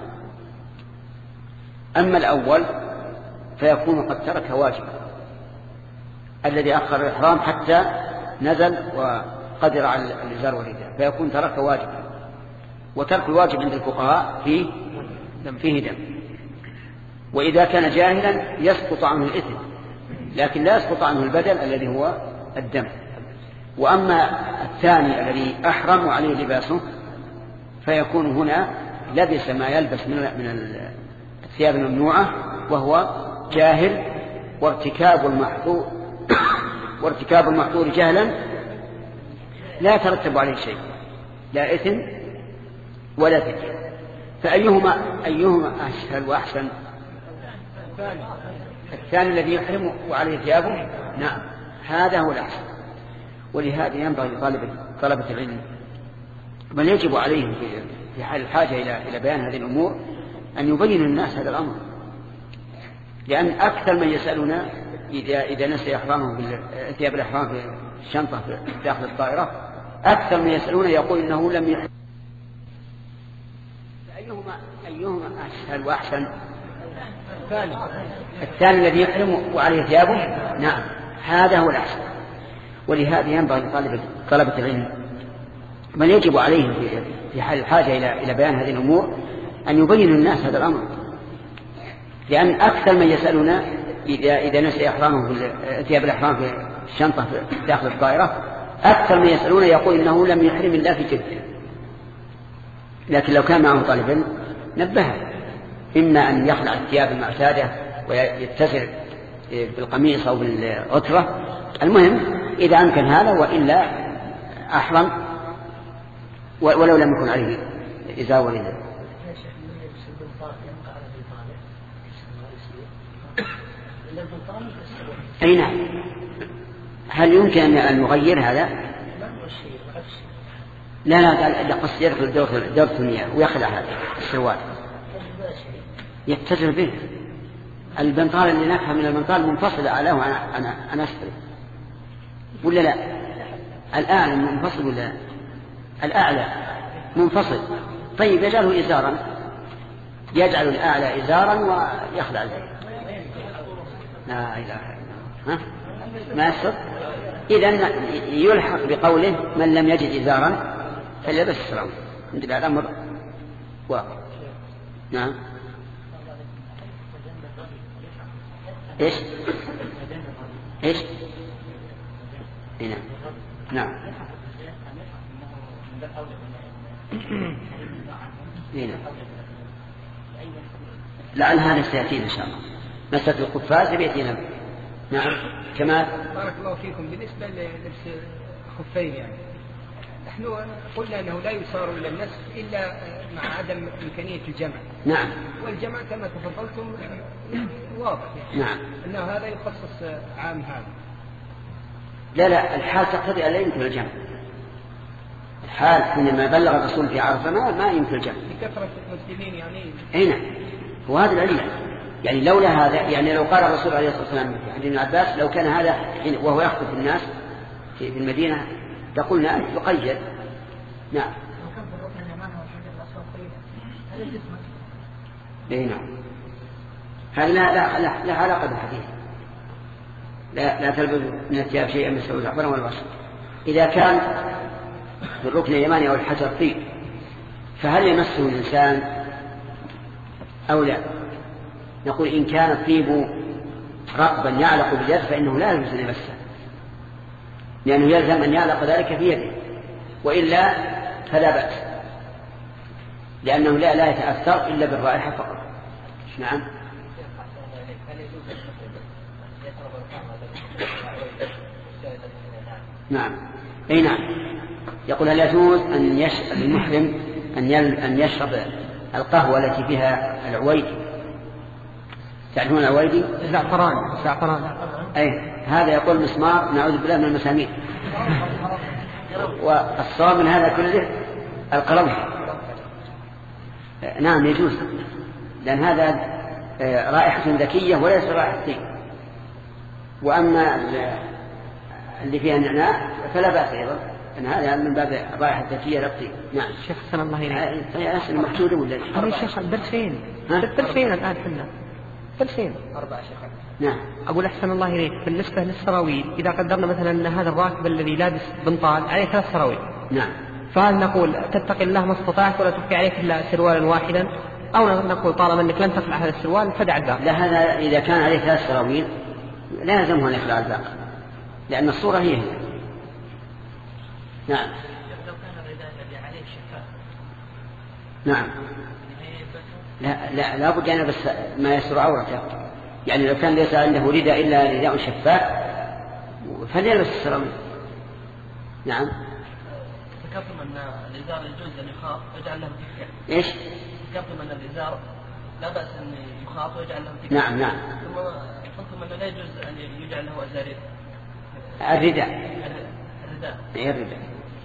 أما الأول فيكون قد ترك واجبا، الذي أخر الإحرام حتى نزل وقدر على الإزار والرداء فيكون ترك واجبا، وترك الواجب عند الفقهاء فيه دم. وإذا كان جاهلا يسقط عنه الإثم، لكن لا يسقط عنه البدل الذي هو الدم. وأما الثاني الذي أحرم عليه لباسه فيكون هنا لبس ما يلبس من الثياب الممنوعة وهو جاهل، وارتكاب المحظور جهلا لا يترتب عليه شيء، لا إثم ولا فدية. فأيهما أسهل وأحسن؟ الثاني الذي يحرم وعليه ثيابه، نعم هذا هو الأحسن. ولهذا ينبغي طلبة العلم بل يجب عليهم في حال الحاجة إلى بيان هذه الأمور أن يبين الناس هذا الأمر، لأن أكثر من يسألنا إذا نسي إحرامه ثياب الإحرام في الشنطة في داخل الطائرة، أكثر من يسألون يقول إنه لم يحرم. أيهما أسهل وأحسن؟ الثاني الذي يحرم وعليه ثيابه، نعم هذا هو الأحسن. ولهذا ينبغي طلبة العلم بل يجب عليهم في حال الحاجة إلى بيان هذه الأمور أن يبين الناس هذا الأمر، لأن أكثر من يسألنا إذا نسي إحرامه ثياب الإحرام في الشنطة في داخل الطائرة، أكثر من يسألون يقول إنه لم يحرم إلا في جدة. لكن لو كان معه طالب علم نبهه، إما أن يخلع الثياب المعتادة ويتسع بالقميص أو بالغترة، المهم إذا أمكن هذا، وإلا أحرم ولو لم يكن عليه إزار ورداء. أي نعم. هل يمكن أن نغير هذا؟ لا قصد يدخل دورة المياه ويخلع هذا السروال يتجر به. البنطال اللي نفهم من البنطال منفصل أعلاه أنا أسفل ولا لا؟ الأعلى منفصل ولا لا؟ الأعلى منفصل. طيب يجعله إزارا يجعل الأعلى إزارا ويخلع الباقي. لا إله إلا الله. ما يصح. إذن يلحق بقوله من لم يجد إزارا فليلبس السراويل. عند الأمر واقع. نعم. إيش؟ إيش؟ نعم. نعم. نعم. لعل هذا سيأتينا إن شاء الله. مسألة القفاز بيأتينا. نعم. كما بارك الله فيكم. بالنسبة للبس خفين يعني نحن قلنا أنه لا يصار إلى النسخ إلا مع عدم إمكانية الجمع. نعم. والجمع كما تفضلتم واضح يعني. نعم. أنه هذا يخصص عام هذا. لا الحال تقتضي أن لا يمكن الجمع. الحال حينما بلغ الرسول في عرفة ما يمكن الجمع لكثرة المسلمين يعني. أي نعم. وهذا العلة يعني لولا هذا يعني لو قال الرسول عليه الصلاة والسلام عند ابن عباس لو كان هذا وهو يخطب الناس في المدينة لقلنا يقيد. نعم. اي نعم. هذا لا علاقة بالحديث. لا تلبس من الثياب شيئا من سوء الزعفران والوسط. إذا كان في الركن اليماني أو الحجر طيب فهل يمسه الإنسان أو لا؟ نقول إن كان الطيب رقبا يعلق باليد فإنه لا يجوز أن يمسه لأنه يلزم أن يعلق ذلك في يده وإلا فلا بأس لأنه لا يتأثر إلا بالرائحة فقط. نعم. نعم. أي نعم. يقول هل يجوز أن المحرم أن يشرب القهوة التي فيها العويد؟ تعرفون العويدي؟ زعفران. أي هذا يقول مسمار نعوذ بالله من المسامير. والصواب من هذا كله القرنفل. نعم يجوز لأن هذا رائحة ذكية وليس رائحة طيب. وأما اللي فيها النعناع فلا بأس أيضا أن هذا من باب رائحة ذكية لا طيب. نعم. شيخ حسن الله إليك. أسئلة محدودة ولا؟ يا شيخ الدرسين الآن حنا درسين 4 شيخ. نعم. أقول أحسن الله إليك بالنسبة للسراويل إذا قدرنا مثلا أن هذا الراكب الذي لابس بنطال عليه 3 سراويل. نعم. فهل نقول تتقي الله ما استطعت ولا تبقي عليك إلا سروالا واحدا أو نقول طالما أنك لن تخلع هذا السروال فدع الباقي؟ لا هذا إذا كان عليه 3 سراويل لا يلزمه أن يخلع الباقي لأن الصورة هي. نعم. لو كان الرداء الذي عليه شفاف. نعم. لا بد أن بس ما يستر عورته يعني لو كان ليس عنده رداء إلا رداء شفاف فليلبس السراويل. نعم. ذكرتم أن الإزار يجوز أن يخاط ويجعل له تكة. إيش؟ ذكرتم أن الإزار لا بأس أن يخاط ويجعل له تكة. نعم. ثم قلتم أنه لا يجوز أن يجعل له أزارير. الرداء. الرداء.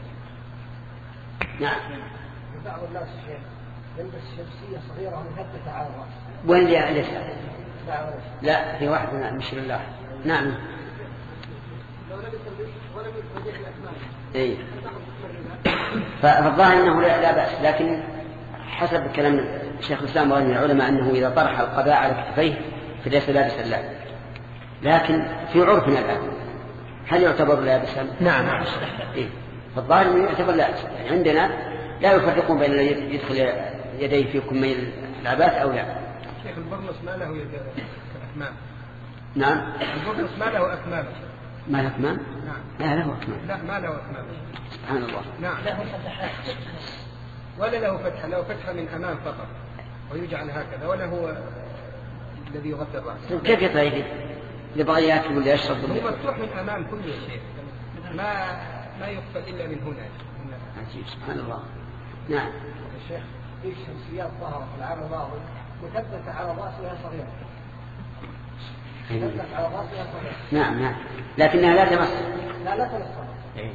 نعم. بعض الناس يلبس شمسية صغيرة مثبتة على الرأس. وين ليس؟ لا في واحد مش لله. نعم. لو لبس ولم يفضح الأكمام. إيه. فالظاهر أنه لا بأس لكن حسب كلام الشيخ الإسلام وغيره من العلماء أنه إذا طرح القباء على كتفيه فليس لابسا لا. لكن في عرفنا الآن هل يعتبر لابسا؟ نعم. إيه. فالظاهر أنه يعتبر لابسا عندنا لا يفرقون بين الذي يدخل يديه في كمي العباس أو لا. شيخ البرنس ما له أكمام. نعم. البرنس ما له أكمام. ما له أكمام؟ نعم. لا له أكمام. لا ما له أكمام. سبحان الله. نعم. له فتحات. ولا له فتحة له فتحة من أمام فقط ويجعل هكذا ولا هو الذي يغطي الرأس. كيف يطيب؟ يبغى يأكل ولا يشرب؟ هو مفتوح من أمام كل شيء ما يقفل إلا من هنا. عجيب سبحان الله. نعم. الشيخ في شمسيات ظهرت في العام الماضي مثبتة على رأسها صغيرة. مثبتة على رأسها صغيرة. نعم. لكنها لا تمس. لا تمس.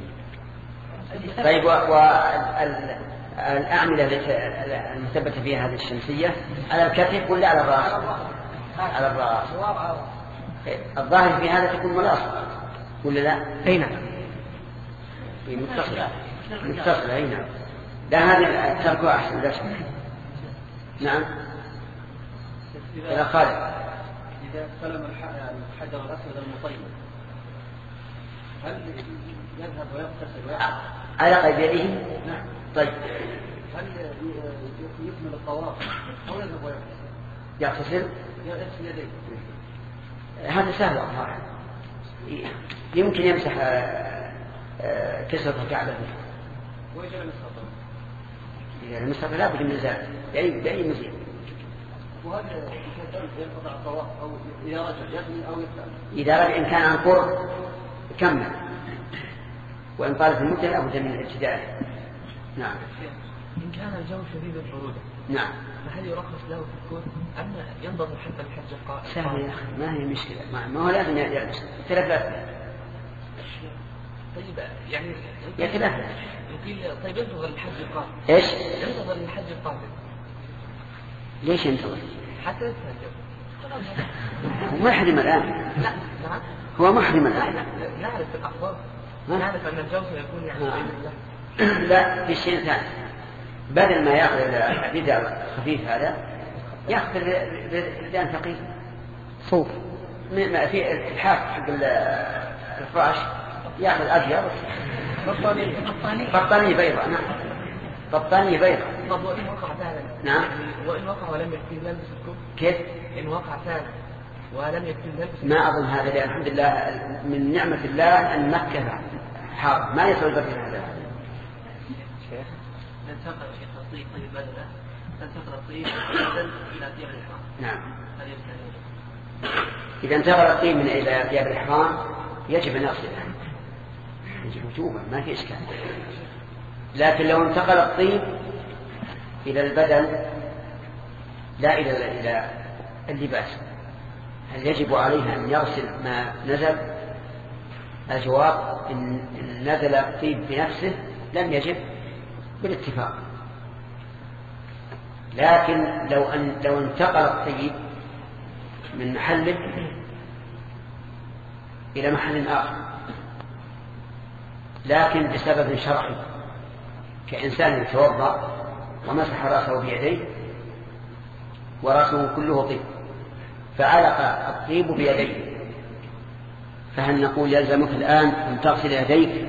طيب الأعمدة المثبتة فيها هذه الشمسية على الكتف ولا على الرأس؟ على الرأس. الظاهر في هذا تكون ملاصقة ولا لا؟ أي نعم. متصلة أي نعم. لا هذه تركها أحسن لا شك. نعم. إذا خالد إذا استلم الحجر الأسود المطيب هل يذهب ويغتسل ويحرم؟ على قيد يده؟ نعم. طيب هل يكمل الطواف أو يذهب ويغتسل؟ يغتسل؟ يغسل يديه. هذا سهل صراحة. يمكن يمسح كسرة الكعبة. وإذا لم يستطع؟ إذا لم يستطع لا بد من إزالة بأي مزيد. وهذا ينقطع الطواف أو إذا رجع يبني أو يفتح؟ إذا رجع إن كان عن قرب كمل، وإن طالت المدة لا بد من الابتداء. نعم. إن كان الجو شديد البرودة نعم فهل يرخص له في الكون أم ينتظر حتى الحج القائم؟ سهل يا أخي، ما هي مشكلة، ما هو لازم يلبس تلبس. طيب يعني يتلبس. طيب ينتظر الحج القادم. إيش؟ ينتظر الحج القادم. ليش ينتظر؟ حتى ينتهي الجو. هو محرم الآن. لا نعم. هو محرم الآن. نعرف في الأخبار نعرف أن الجو سيكون يعني بإذن الله. لا في شيء ثاني، بدل ما يأخذ الرداء الخفيف هذا يأخذ رداء ثقيل صوف في الحاف حق الفراش، يأخذ أبيض بطانية بيضاء. نعم بطانية بيضاء. طب وإن وقع فعلا؟ نعم. وإن وقع ولم يكن يلبس الكوب؟ كيف؟ إن وقع فعلا ولم يكن يلبس ما أظن هذا، لأن الحمد لله من نعمة الله أن مكة حار ما يسوي البدن هذا. شيخ ننتقل شيخ الطيب طيب بدنه تنتقل الطيب بدل إلى ثياب الإحرام. نعم. هل يمكن؟ إذا انتقل الطيب من إلى ثياب الإحرام يجب أن يغسله، يجب وجوبا ما في إشكال. لكن لو انتقل الطيب إلى البدن لا إلى اللباس هل يجب عليه أن يغسل ما نزل؟ الجواب إن نزل الطيب بنفسه لم يجب بالاتفاق. لكن لو انتقل الطيب من محل إلى محل آخر لكن بسبب شرعي كإنسان يتوضأ ومسح رأسه بيديه ورأسه كله طيب فعلق الطيب بيديه، فهل نقول يلزمك الآن أن تغسل يديك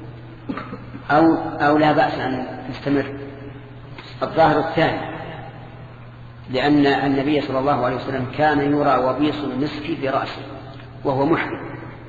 أو لا بأس أن تستمر؟ الظاهر الثاني، لأن النبي صلى الله عليه وسلم كان يرى وبيص المسك برأسه وهو محرم،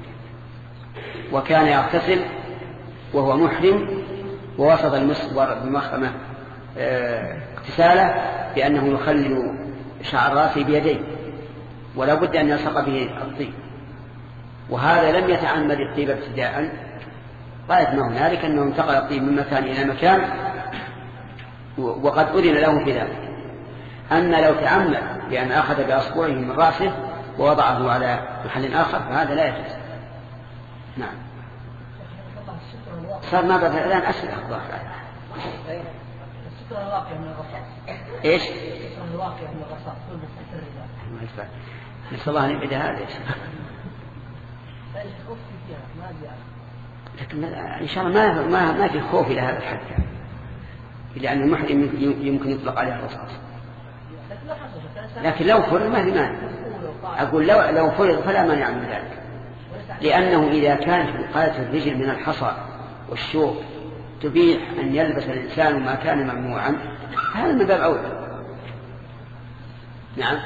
وكان يغتسل وهو محرم ووسط المسك بمخرمة اغتساله بأنه يخلل شعر رأسه بيديه ولا بد أن يلصق به الطيب، وهذا لم يتعمد الطيب ابتداء، قالت ما هنالك أنه انتقل الطيب من مكان إلى مكان وقد أذن له في ذلك. أما لو تعمد بأن أخذ بأصبعه من رأسه ووضعه على محل آخر فهذا لا يجوز. نعم. صار ما بدأ الآن أسئلة أخبار. السترة الواقية من الرصاص. إيش؟ السترة الواقية من الرصاص كل مسحة الرجال. ما ينفع. نسأل الله أن يبعد هذا. لكن إن شاء الله ما في خوف إلى هذا الحد، لأن المحرم يمكن يطلق عليه الرصاص. لكن لو فرض ما في مانع. أقول لو فرض فلا مانع من ذلك، لأنه إذا كانت وقاية الرجل من الحصى والشوك تبيح أن يلبس الإنسان ما كان ممنوعا هذا من باب أولى. نعم.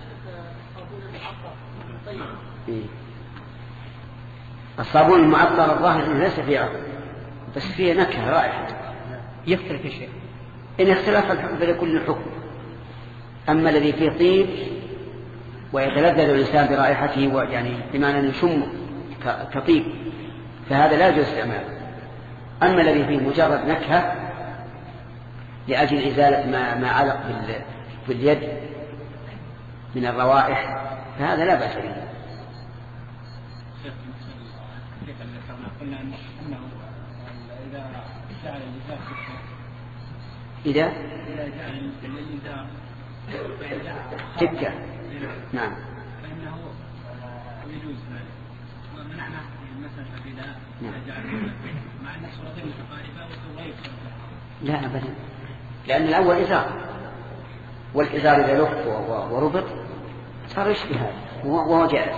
الصابون المعطر الظاهر إنه ليس فيه عطر بس فيه نكهة رائحة. يختلف الشيء إن اختلف فلكل حكم. أما الذي فيه طيب ويتلذذ الإنسان برائحته يعني بمعنى أن يشم كطيب فهذا لا يجوز استعماله. أما الذي فيه مجرد نكهة لأجل إزالة ما علق باليد من الروائح فهذا لا بأس به. قلنا أنه إذا جعل الإزار إذا جعل الإزار تكة نعم فإنه يجوز ومنعنا المسألة الرداء جعل مع أن الصورتين متقاربة وغير لا أبدا، لأن الأول إزار والإزار إذا لف وربط صار يشبه هذا وهو جائز.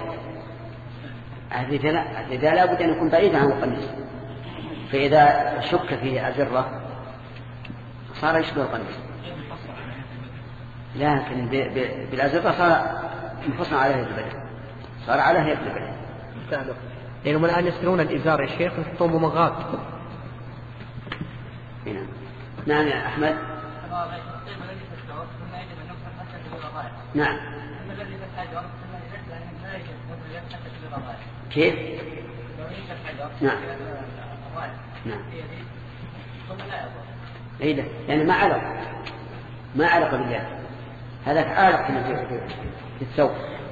الرداء لا بد أن يكون بعيدا عن القميص، فإذا شك فيه أزرة صار يشبه القميص، لكن بالأزرة صار منفصل على يد البدن، صار على يد البدن. لأنهم الآن يسرون الإزار يا شيخ ويحطون بمغاط. نعم يا أحمد. نعم. كيف؟ نعم. نعم. إيه ده؟ يعني ما علق بالله، هذا علق في الثوب.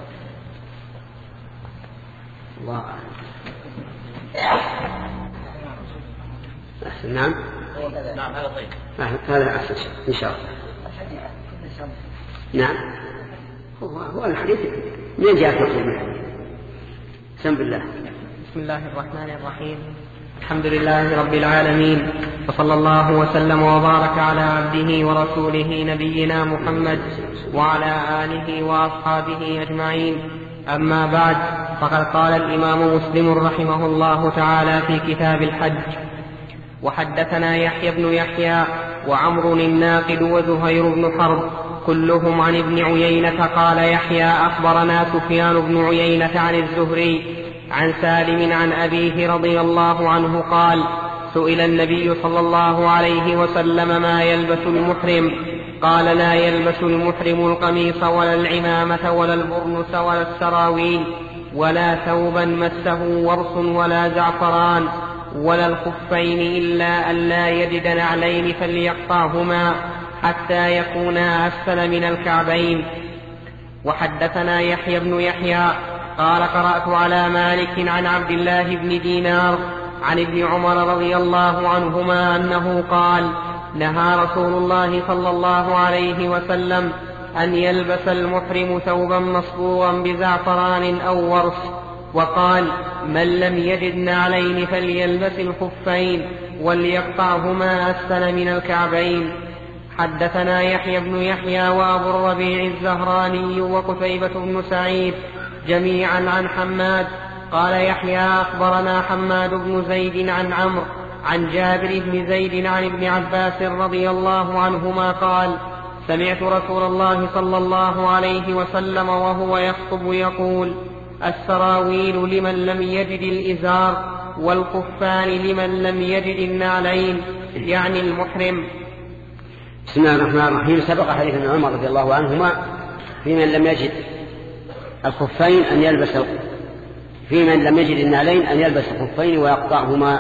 الله أحسن. نعم. نعم هذا طيب. هذا أحسن إن شاء الله. نعم. هو الحديث من جاء تقول الحديث. بسم الله. بسم الله الرحمن الرحيم. الحمد لله رب العالمين، وصلى الله وسلم وبارك على عبده ورسوله نبينا محمد وعلى آله وأصحابه أجمعين. أما بعد، فقد قال الإمام مسلم رحمه الله تعالى في كتاب الحج: وحدثنا يحيى بن يحيى وعمر الناقد وزهير بن حرب كلهم عن ابن عيينة. قال يحيى: أخبرنا سفيان بن عيينة عن الزهري عن سالم عن أبيه رضي الله عنه قال: سئل النبي صلى الله عليه وسلم ما يلبس المحرم؟ قال: لا يلبس المحرم القميص ولا العمامة ولا البرنس ولا السراويل ولا ثوبا مسه ورس ولا زعفران ولا الخفين إلا أن لا يجد نعلين فليقطعهما حتى يكونا أسفل من الكعبين. وحدثنا يحيى بن يحيى قال: قرأت على مالك عن عبد الله بن دينار عن ابن عمر رضي الله عنهما أنه قال: نهى رسول الله صلى الله عليه وسلم أن يلبس المحرم ثوبا مصبوغا بزعفران أو ورس، وقال: من لم يجد نعلين فليلبس الخفين وليقطعهما أسفل من الكعبين. حدثنا يحيى بن يحيى وأبو الربيع الزهراني وقتيبة بن سعيد جميعا عن حماد. قال يحيى: أخبرنا حماد بن زيد عن عمرو عن جابر بن زيد عن ابن عباس رضي الله عنهما قال: سمعت رسول الله صلى الله عليه وسلم وهو يخطب يقول: السراويل لمن لم يجد الإزار والخفان لمن لم يجد النعلين، يعني المحرم. بسم الله الرحمن الرحيم. سبق حديث ابن عمر رضي الله عنهما في من لم يجد الخفين أن يلبس، في من لم يجد النعلين أن يلبس الخفين ويقطعهما.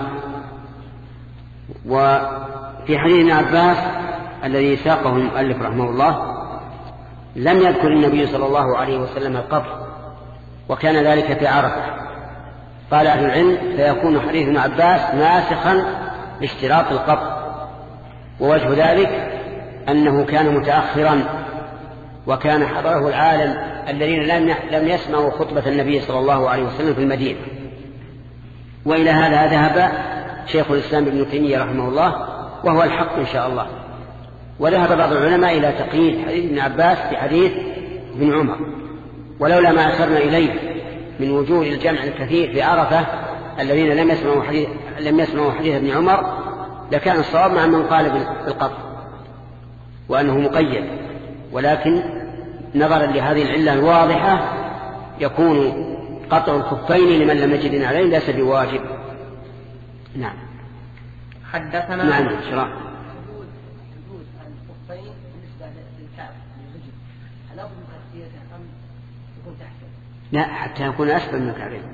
وفي حديث ابن عباس الذي ساقه المؤلف رحمه الله لم يذكر النبي صلى الله عليه وسلم القبر، وكان ذلك في عرفة. قال أهل العلم: فيكون حديث ابن عباس ناسخا لاشتراط القبر، ووجه ذلك أنه كان متأخرا وكان حضره العالم الذين لم يسمعوا خطبة النبي صلى الله عليه وسلم في المدينة. وإلى هذا ذهب شيخ الإسلام ابن تيمية رحمه الله، وهو الحق إن شاء الله. وذهب بعض العلماء إلى تقييد حديث ابن عباس بحديث ابن عمر، ولولا ما أشرنا إليه من وجوه الجمع الكثير في عرفة الذين لم يسمعوا حديث ابن عمر لكان الصواب مع من قال بالقطع وأنه مقيد، ولكن نظرا لهذه العلة الواضحة يكون قطع الخفين لمن لم يجد عليه ليس بواجب. نعم. حدثنا نعم شرع. وجود الخفين بالنسبة للكعب للرجل، هل أفضل تحتيته أم يكون تحته؟ لا، حتى يكون أسفل من الكعبين.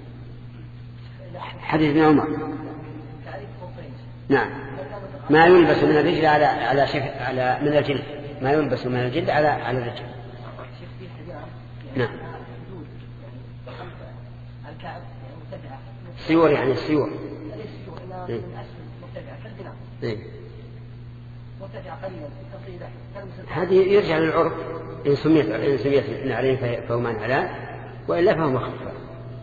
حديث ابن عمر. نعم. ما يلبس من الرجل على من الجلد، ما يلبس من الجلد على الرجل. نعم. سيور يعني السيور. هذه يرجع للعرف، إن سميت نعلين فهما نعلان، وإلا فهما خفان.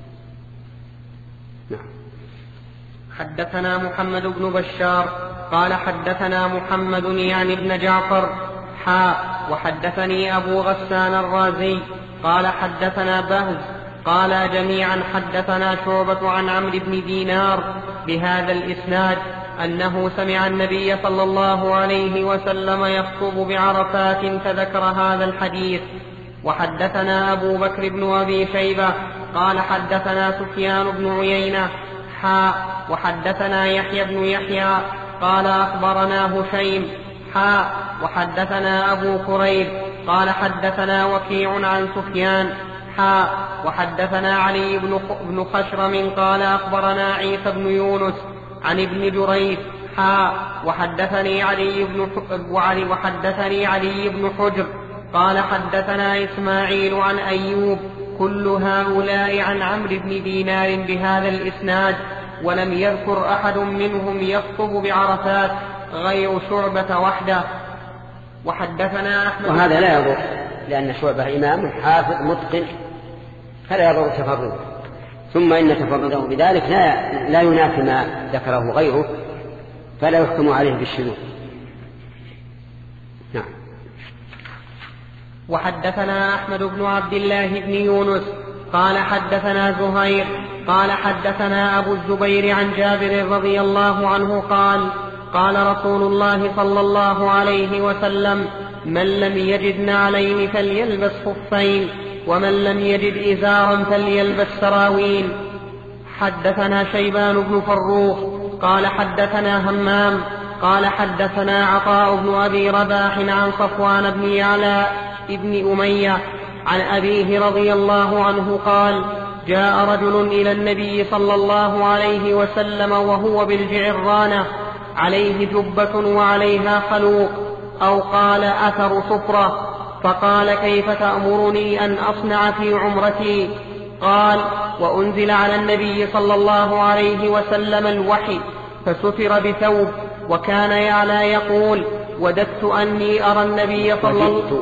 نعم. حدثنا محمد بن بشار قال حدثنا محمد يعني ابن جعفر وحدثني أبو غسان الرازي قال حدثنا بهز قال جميعا حدثنا شعبة عن عمرو بن دينار بهذا الإسناد أنه سمع النبي صلى الله عليه وسلم يخطب بعرفات فذكر هذا الحديث. وحدثنا أبو بكر بن أبي شيبة قال حدثنا سفيان بن عيينة وحدثنا يحيى بن يحيى قال أخبرنا هشيم وحدثنا أبو كريب قال حدثنا وكيع عن سفيان وحدثنا علي بن خشرم قال أخبرنا عيسى بن يونس عن ابن جريج وحدثني علي بن حجر قال حدثنا إسماعيل عن أيوب كل هؤلاء عن عمرو بن دينار بهذا الإسناد ولم يذكر أحد منهم يخطب بعرفات غير شعبة وحده. وحدثنا أحمد وهذا لا يضر لأن شعبة إمام حافظ متقن فلا يضر تفرده، ثم إن تفرده بذلك لا ينافي ما ذكره غيره فلا يحكم عليه بالشذوذ. نعم. وحدثنا أحمد بن عبد الله بن يونس قال حدثنا زهير قال حدثنا أبو الزبير عن جابر رضي الله عنه قال رسول الله صلى الله عليه وسلم من لم يجد نعلين فليلبس خفين ومن لم يجد إزارا فليلبس سراويل. حدثنا شيبان بن فروخ قال حدثنا همام قال حدثنا عطاء بن أبي رباح عن صفوان بن يعلى ابن أمية عن أبيه رضي الله عنه قال جاء رجل إلى النبي صلى الله عليه وسلم وهو بالجعرانة عليه جبة وعليها خلوق أو قال أثر صفرة فقال كيف تأمرني أن أصنع في عمرتي؟ قال وأنزل على النبي صلى الله عليه وسلم الوحي فستر بثوب وكان يعلى يقول وددت أني أرى النبي صلى الله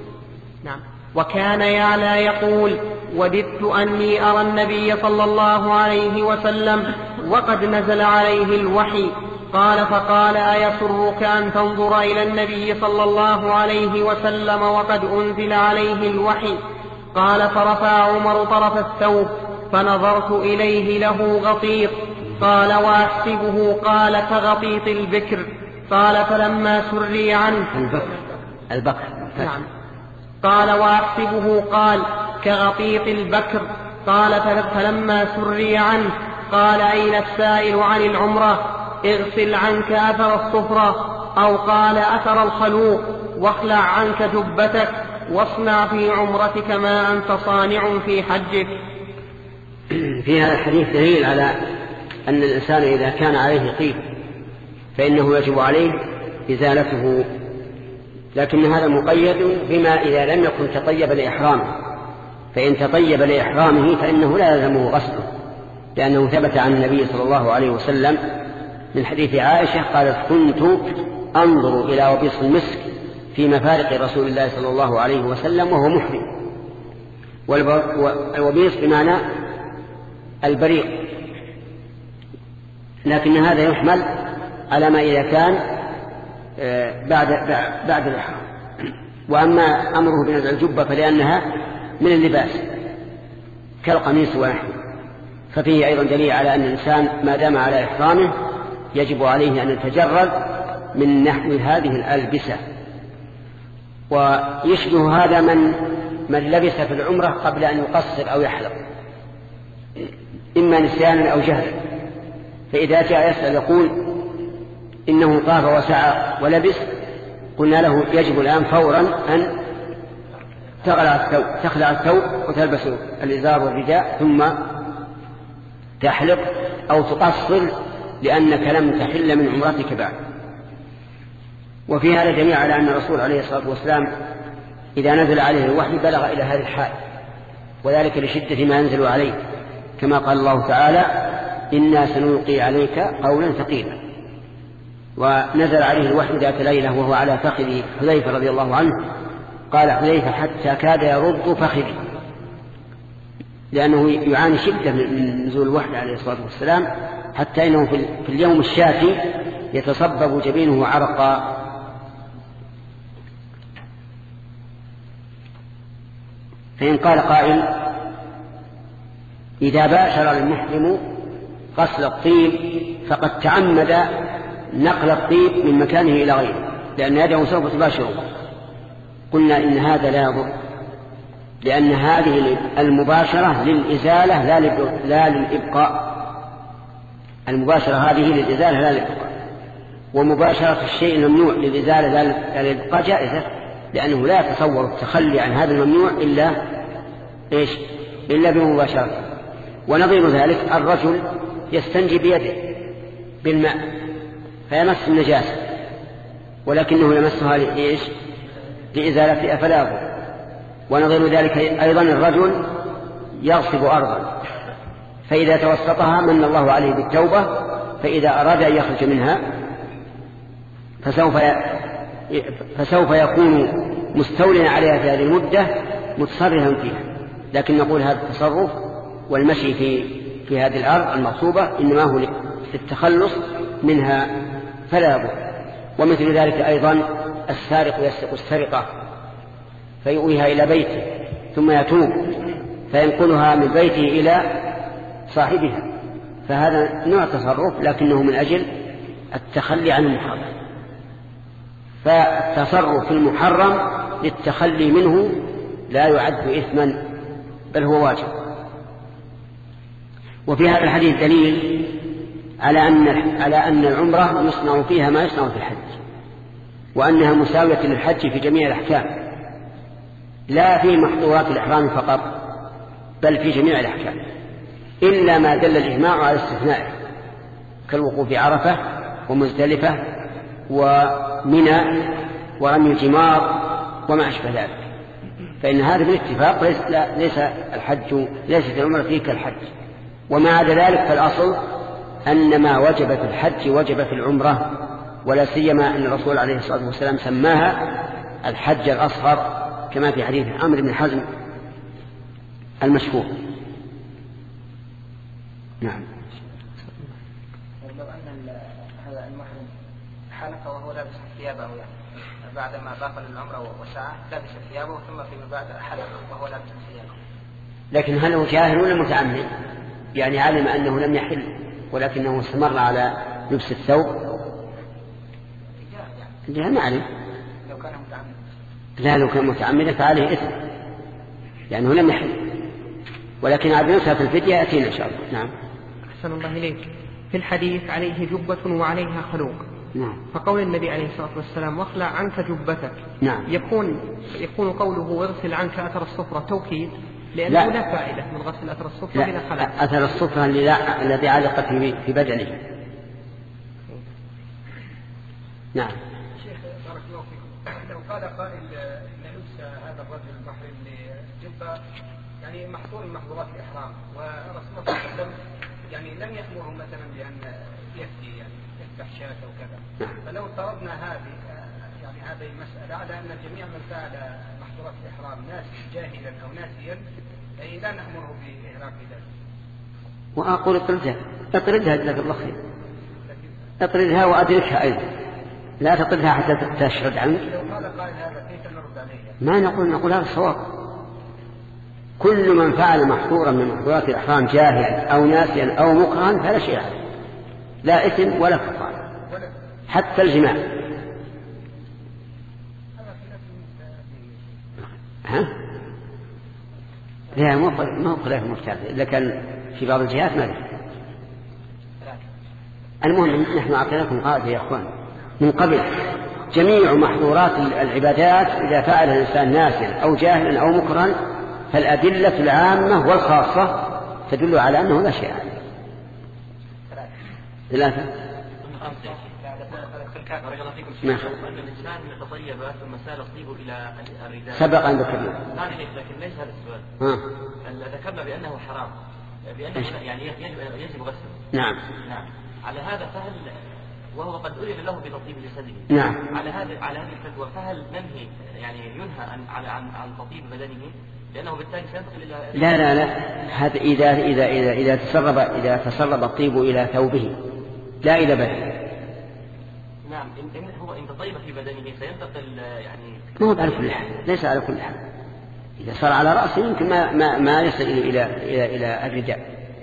وكان يعلى يقول وددت أني أرى النبي صلى الله عليه وسلم وقد نزل عليه الوحي. قال فقال أيسرك أن تنظر إلى النبي صلى الله عليه وسلم وقد أنزل عليه الوحي؟ قال فرفع عمر طرف الثوب فنظرت إليه له غطيط. قال وأحسبه قال كغطيط البكر. قال فلما سري عنه البكر نعم. قال وأحسبه قال كغطيط البكر. قال فلما سري عنه قال أين السائل عن العمرة؟ اغسل عنك أثر الصفرة أو قال أثر الخلوق واخلع عنك جبتك واصنع في عمرتك ما أنت صانع في حجك. في هذا الحديث دليل على أن الإنسان إذا كان عليه طيب فإنه يجب عليه إزالته، لكن هذا مقيد بما إذا لم يكن تطيب لإحرامه، فإن تطيب لإحرامه فإنه لا يلزمه غسله، لأنه ثبت عن النبي صلى الله عليه وسلم من حديث عائشة قالت كنت أنظر إلى وبيص المسك في مفارق رسول الله صلى الله عليه وسلم وهو محرم. والوبيص بمعنى البريق، لكن هذا يحمل على ما إذا كان بعد الإحرام. وأما أمره بنزع الجبة فلأنها من اللباس كالقميص ونحوه، ففيه أيضا دليل على أن الإنسان ما دام على إحرامه يجب عليه أن يتجرد من نحو هذه الألبسة. ويشبه هذا من لبس في العمرة قبل أن يقصر أو يحلق إما نسيانا أو جهلا، فإذا جاء يسأل يقول إنه طاف وسعى ولبس، قلنا له يجب الآن فورا أن تخلع الثوب وتلبس الإزار والرداء ثم تحلق أو تقصر لأنك لم تحل من عمرتك بعد. وفي هذا دليل على أن الرسول عليه الصلاة والسلام إذا نزل عليه الوحي بلغ إلى هذه الحال، وذلك لشدة ما ينزل عليه، كما قال الله تعالى إنا سنلقي عليك قولا ثقيلا. ونزل عليه الوحي ذات ليلة وهو على فخذ حذيفة رضي الله عنه، قال حذيفة حتى كاد يرد فخذي، لأنه يعاني شدة من نزول الوحي عليه الصلاة والسلام، حتى إنه في اليوم الشاتي يتصبب جبينه عرقا. فإن قال قائل إذا باشر المحرم غسل الطيب فقد تعمد نقل الطيب من مكانه إلى غيره لأن يده سوف تباشره، قلنا إن هذا لا يضر، لأن هذه المباشرة للإزالة لا للإبقاء. المباشرة هذه للإزالة لا للإبقاء، ومباشرة الشيء الممنوع للإزالة لا للإبقاء جائزة، لأنه لا يتصور التخلي عن هذا الممنوع إلا بمباشرته. ونظير ذلك الرجل يستنجي بيده بالماء فيمس النجاسة ولكنه يمسها لإزالتها فلا يضر. ونظير ذلك أيضا الرجل يغصب أرضا فإذا توسطها من الله عليه بالتوبة، فإذا أراد أن يخرج منها فسوف يكون مستوليا عليها في هذه المدة متصرفا فيها. لكن نقول هذا التصرف والمشي في هذه الأرض المغصوبة إنما هو للتخلص منها فلا يضر. ومثل ذلك أيضا السارق يسرق السرقة فيؤويها إلى بيته ثم يتوب فينقلها من بيته إلى صاحبها، فهذا نوع تصرف لكنه من أجل التخلي عن المحرم. فالتصرف في المحرم للتخلي منه لا يعد إثما بل هو واجب. وفي هذا الحديث دليل على أن العمرة يصنع فيها ما يصنع في الحج، وأنها مساوية للحج في جميع الأحكام، لا في محظورات الإحرام فقط بل في جميع الأحكام، إلا ما دل الإجماع على استثنائه كالوقوف عرفة ومزدلفة ومنى ورمي الجمار وما أشبه ذلك، فإن هذا بالاتفاق ليست العمرة فيه كالحج. وما عدا ذلك فالأصل أن ما وجب في الحج وجب في العمرة، ولا سيما أن الرسول عليه الصلاة والسلام سماها الحج الأصغر كما في حديث عمرو بن حزم المشهور. نعم. لو أن هذا المحرم حلق وهو لابس ثيابه بعدما باقى العمرة وسعى لابس ثيابه ثم فيما بعد حلق وهو لابس ثيابه، لكن هل هو جاهل ولا متعمد؟ يعني علم أنه لم يحل ولكنه استمر على لبس الثوب؟ جاهل ما علم. لو كان متعمد لا، لو كان متعمدا فعليه إثم لأنه لم يحل، ولكن عبد نفسها الفدية يأتينا إن شاء الله. نعم. أحسن الله إليك. في الحديث عليه جبة وعليها خلوق. نعم. فقول النبي عليه الصلاة والسلام واخلع عنك جبتك. نعم. يكون قوله واغسل عنك أثر الصفرة توكيد، لأنه لا فائدة من غسل أثر الصفرة بلا خلاء. أثر الصفرة الذي علقت في بدنه. نعم. شيخ بارك الله فيكم، لو قال قائل إن لبس هذا الرجل المحرم لجبة يعني محظور من محظورات الإحرام، ورسول الله صلى الله عليه وسلم يعني لم يأمره مثلا بأن يفتي يعني يفتح شاة أو كذا، فلو افترضنا هذه المسألة على أن جميع من فعل محظورات الإحرام ناس جاهلا أو ناسيا لا نأمره بإهراق ذلك. وأقول اطردها جزاك الله خير، اطردها وأدركها أيضا، لا تطردها حتى تشرد عنك. لو قال قائل هذا كيف نرد عليه؟ ما نقول هذا الصواب. كل من فعل محظورا من محظورات الإحرام جاهلا أو ناسيا أو مكرها فلا شيء عليه، لا إثم ولا كفارة، حتى الجماع. لا ما هو خلاف مفترض، إذا كان في بعض الجهات ما له. المهم نحن أعطيناكم قاعدة يا أخوان من قبل، جميع محظورات العبادات إذا فعل الإنسان ناسيا أو جاهلا أو مكرها فالأدلة العامة والخاصة تدل على أنه لا شيء عليه. ثلاثة. أن الإنسان تطيب ثم سال الطيب إلى الرداء سبق أن ذكرنا، لكن ليس هذا السؤال. ذكرنا بأنه حرام، بأنه يعني يجب غسله. نعم. على هذا فهل وهو قد أذن له بتطيب جسده. نعم. على هذه الفتوى فهل ننهي يعني ينهى عن تطيب بدنه لأنه بالتالي سينتقل إلى لا هذا إذا تسرب الطيب إلى ثوبه لا إلى بدنه. نعم. إن تطيب في بدنه سينتقل يعني ما هو على كل حال، ليس على كل حال، إذا صار على رأسه يمكن ما يصل إلى الرداء.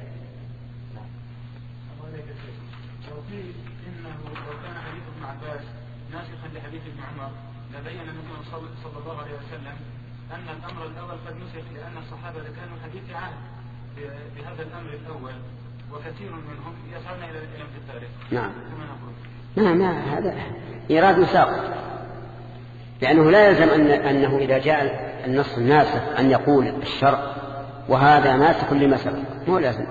لو كان حديث ابن عباس ناسخا لحديث ابن عمر لبين النبي صلى الله عليه وسلم أن الأمر الأول قد نسخ لأن الصحابة كانوا حديث عهد بهذا الأمر الأول وكثير منهم يسعون إلى الامتثال. نعم. كما نقول. نعم هذا إيراد مساق، لأنه لا يلزم أنه إذا جاء النص الناسخ أن يقول الشرع وهذا ناسخ لما سبق، مو لازم.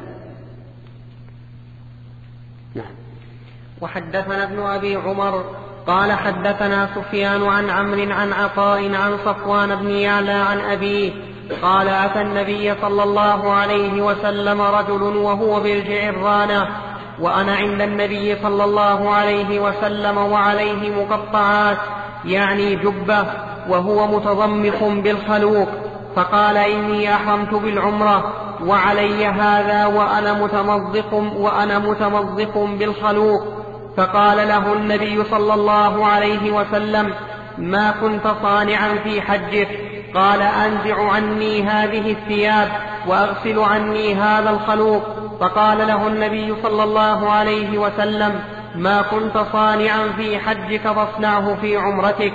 نعم. وحدثنا ابن أبي عمر قال حدثنا سفيان عن عمرو عن عطاء عن صفوان بن يعلى عن أبيه قال أتى النبي صلى الله عليه وسلم رجل وهو بالجعرانة وأنا عند النبي صلى الله عليه وسلم وعليه مقطعات يعني جبة وهو متضمخ بالخلوق، فقال إني أحرمت بالعمرة وعلي هذا وأنا متمضق بالخلوق. فقال له النبي صلى الله عليه وسلم ما كنت صانعا في حجك؟ قال أنزع عني هذه الثياب وأغسل عني هذا الخلوق. فقال له النبي صلى الله عليه وسلم ما كنت صانعا في حجك فاصنعه في عمرتك.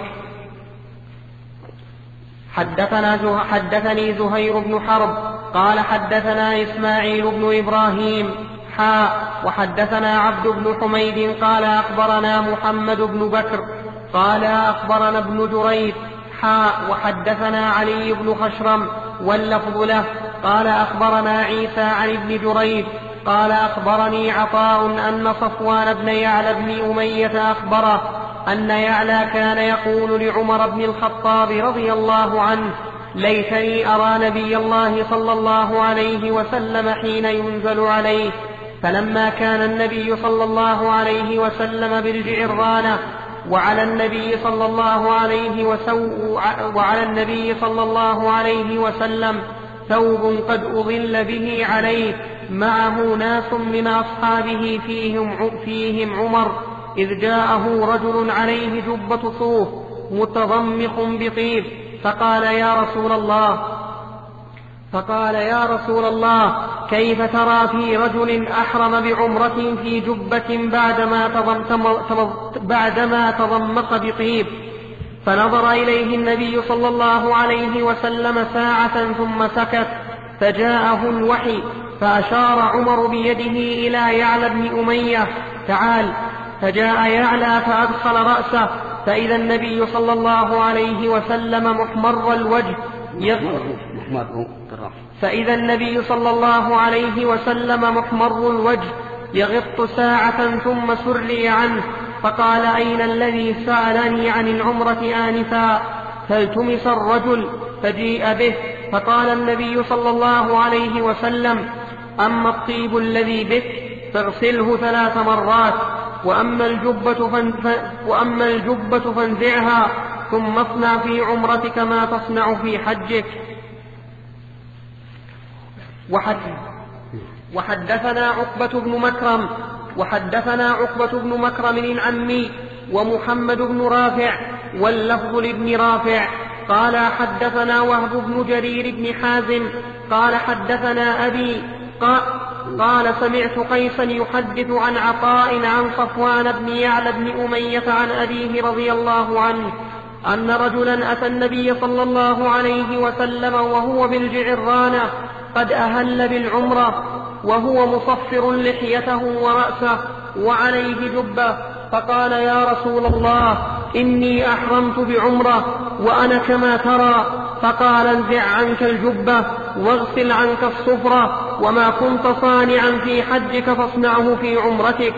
حدثني زهير بن حرب قال حدثنا إسماعيل بن إبراهيم وحدثنا عبد بن حميد قال أخبرنا محمد بن بكر قال أخبرنا ابن جريج وحدثنا علي بن خشرم واللفظ له قال أخبرنا عيسى عن ابن جريج قال أخبرني عطاء أن صفوان بن يعلى بن أمية أخبره أن يعلى كان يقول لعمر بن الخطاب رضي الله عنه ليتني أرى نبي الله صلى الله عليه وسلم حين ينزل عليه. فلما كان النبي صلى الله عليه وسلم بالجعرانة وعلى النبي صلى الله عليه وسلم ثوب قد أظل به عليه معه ناس من أصحابه فيهم عمر، إذ جاءه رجل عليه جبة صوف متضمخ بطيب فقال يا رسول الله كيف ترى في رجل أحرم بعمرة في جبة بعدما تضمخ بطيب؟ فنظر إليه النبي صلى الله عليه وسلم ساعة ثم سكت، فجاءه الوحي فأشار عمر بيده إلى يعلى بن أمية تعال، فجاء يعلى فأدخل رأسه فإذا النبي صلى الله عليه وسلم محمر الوجه يغط ساعة ثم سري عنه، فقال أين الذي سألني عن العمرة آنفا؟ فالتمس الرجل فجيء به، فقال النبي صلى الله عليه وسلم أما الطيب الذي بك فاغسله 3 مرات، وأما الجبة فانزعها ثم اصنع في عمرتك ما تصنع في حجك. وحدثنا عقبة بن مكرم العمي ومحمد بن رافع واللفظ لابن رافع قال حدثنا وهب بن جرير بن حازم قال حدثنا أبي قال سمعت قيسا يحدث عن عطاء عن صفوان بن يعلى بن أمية عن أبيه رضي الله عنه أن رجلا أتى النبي صلى الله عليه وسلم وهو بالجعرانة قد أهل بالعمرة وهو مصفر لحيته ورأسه وعليه جبة، فقال يا رسول الله إني أحرمت بعمرة وأنا كما ترى. فقال انزع عنك الجبة واغسل عنك الصفرة، وما كنت صانعا في حجك فاصنعه في عمرتك.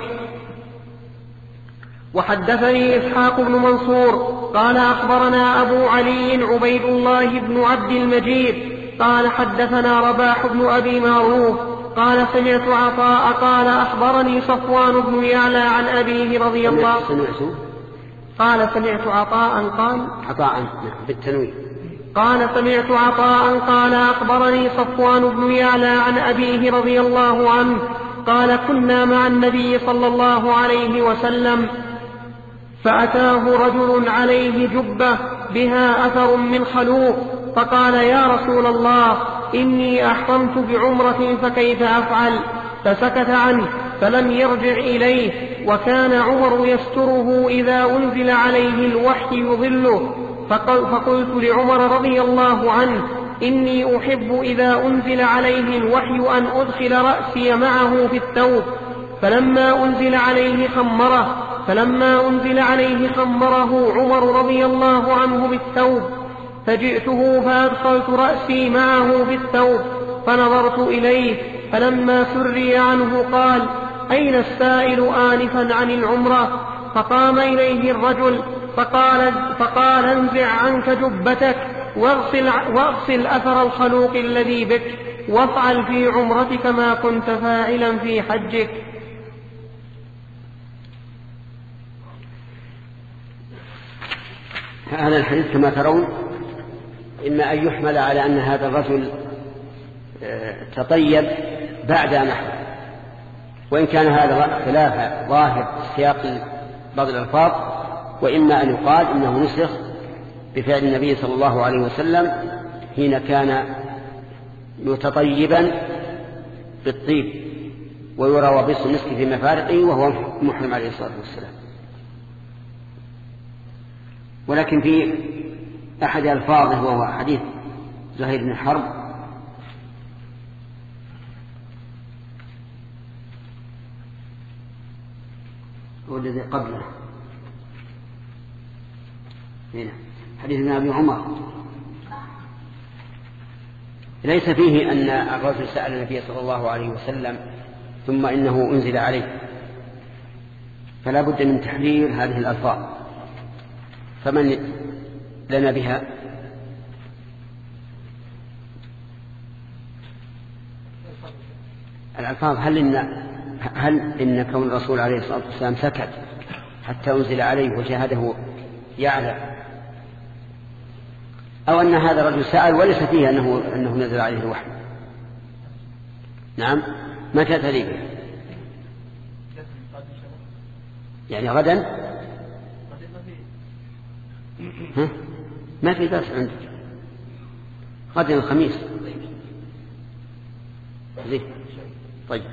وحدثني إسحاق بن منصور قال أخبرنا أبو علي عبيد الله بن عبد المجيد قال حدثنا رباح بن أبي معروف قال سمعت عطاء قال أخبرني صفوان بن يعلى عن أبيه رضي الله قال سمعت عطاء بالتنوين قال سمعت عطاء قال أخبرني صفوان بن يعلى عن أبيه رضي الله عنه قال كنا مع النبي صلى الله عليه وسلم فأتاه رجل عليه جبة بها أثر من خلوق فقال: يا رسول الله، إني أحرمت بعمرة فكيف أفعل؟ فسكت عنه فلم يرجع إليه. وكان عمر يستره إذا أنزل عليه الوحي يظله. فقلت لعمر رضي الله عنه: إني أحب إذا أنزل عليه الوحي أن أدخل رأسي معه في الثوب. فلما أنزل عليه خمره عمر رضي الله عنه بالثوب، فجئته فأدخلت رأسي معه في الثوب فنظرت إليه، فلما سري عنه قال: أين السائل آنفا عن العمرة؟ فقام إليه الرجل فقال: انزع عنك جبتك واغسل أثر الخلوق الذي بك، وافعل في عمرتك ما كنت فاعلا في حجك. هذا الحديث كما ترون إما أن يحمل على أن هذا الرجل تطيب بعد أن أحرم، وإن كان هذا خلاف ظاهر سياق بعض الألفاظ، وإما أن يقال إنه نسخ بفعل النبي صلى الله عليه وسلم حين كان متطيبا بالطيب ويرى وبص المسك في مفارقه وهو محرم عليه الصلاة والسلام. ولكن في أحد ألفاظه وهو حديث زهير بن حرب والذي قبله هنا حديث ابن أبي عمر ليس فيه أن الرجل سأل النبي صلى الله عليه وسلم ثم إنه أنزل عليه، فلا بد من تحرير هذه الألفاظ. فمن لنا بها؟ الألفاظ هل إن كون الرسول عليه الصلاة والسلام سكت حتى أنزل عليه وشاهده يعلم، أو أن هذا الرجل سأل وليس فيه أنه نزل عليه الوحي؟ نعم. متى تريد؟ يعني غدا؟ ما في درس عندك غدا الخميس؟ زين. طيب.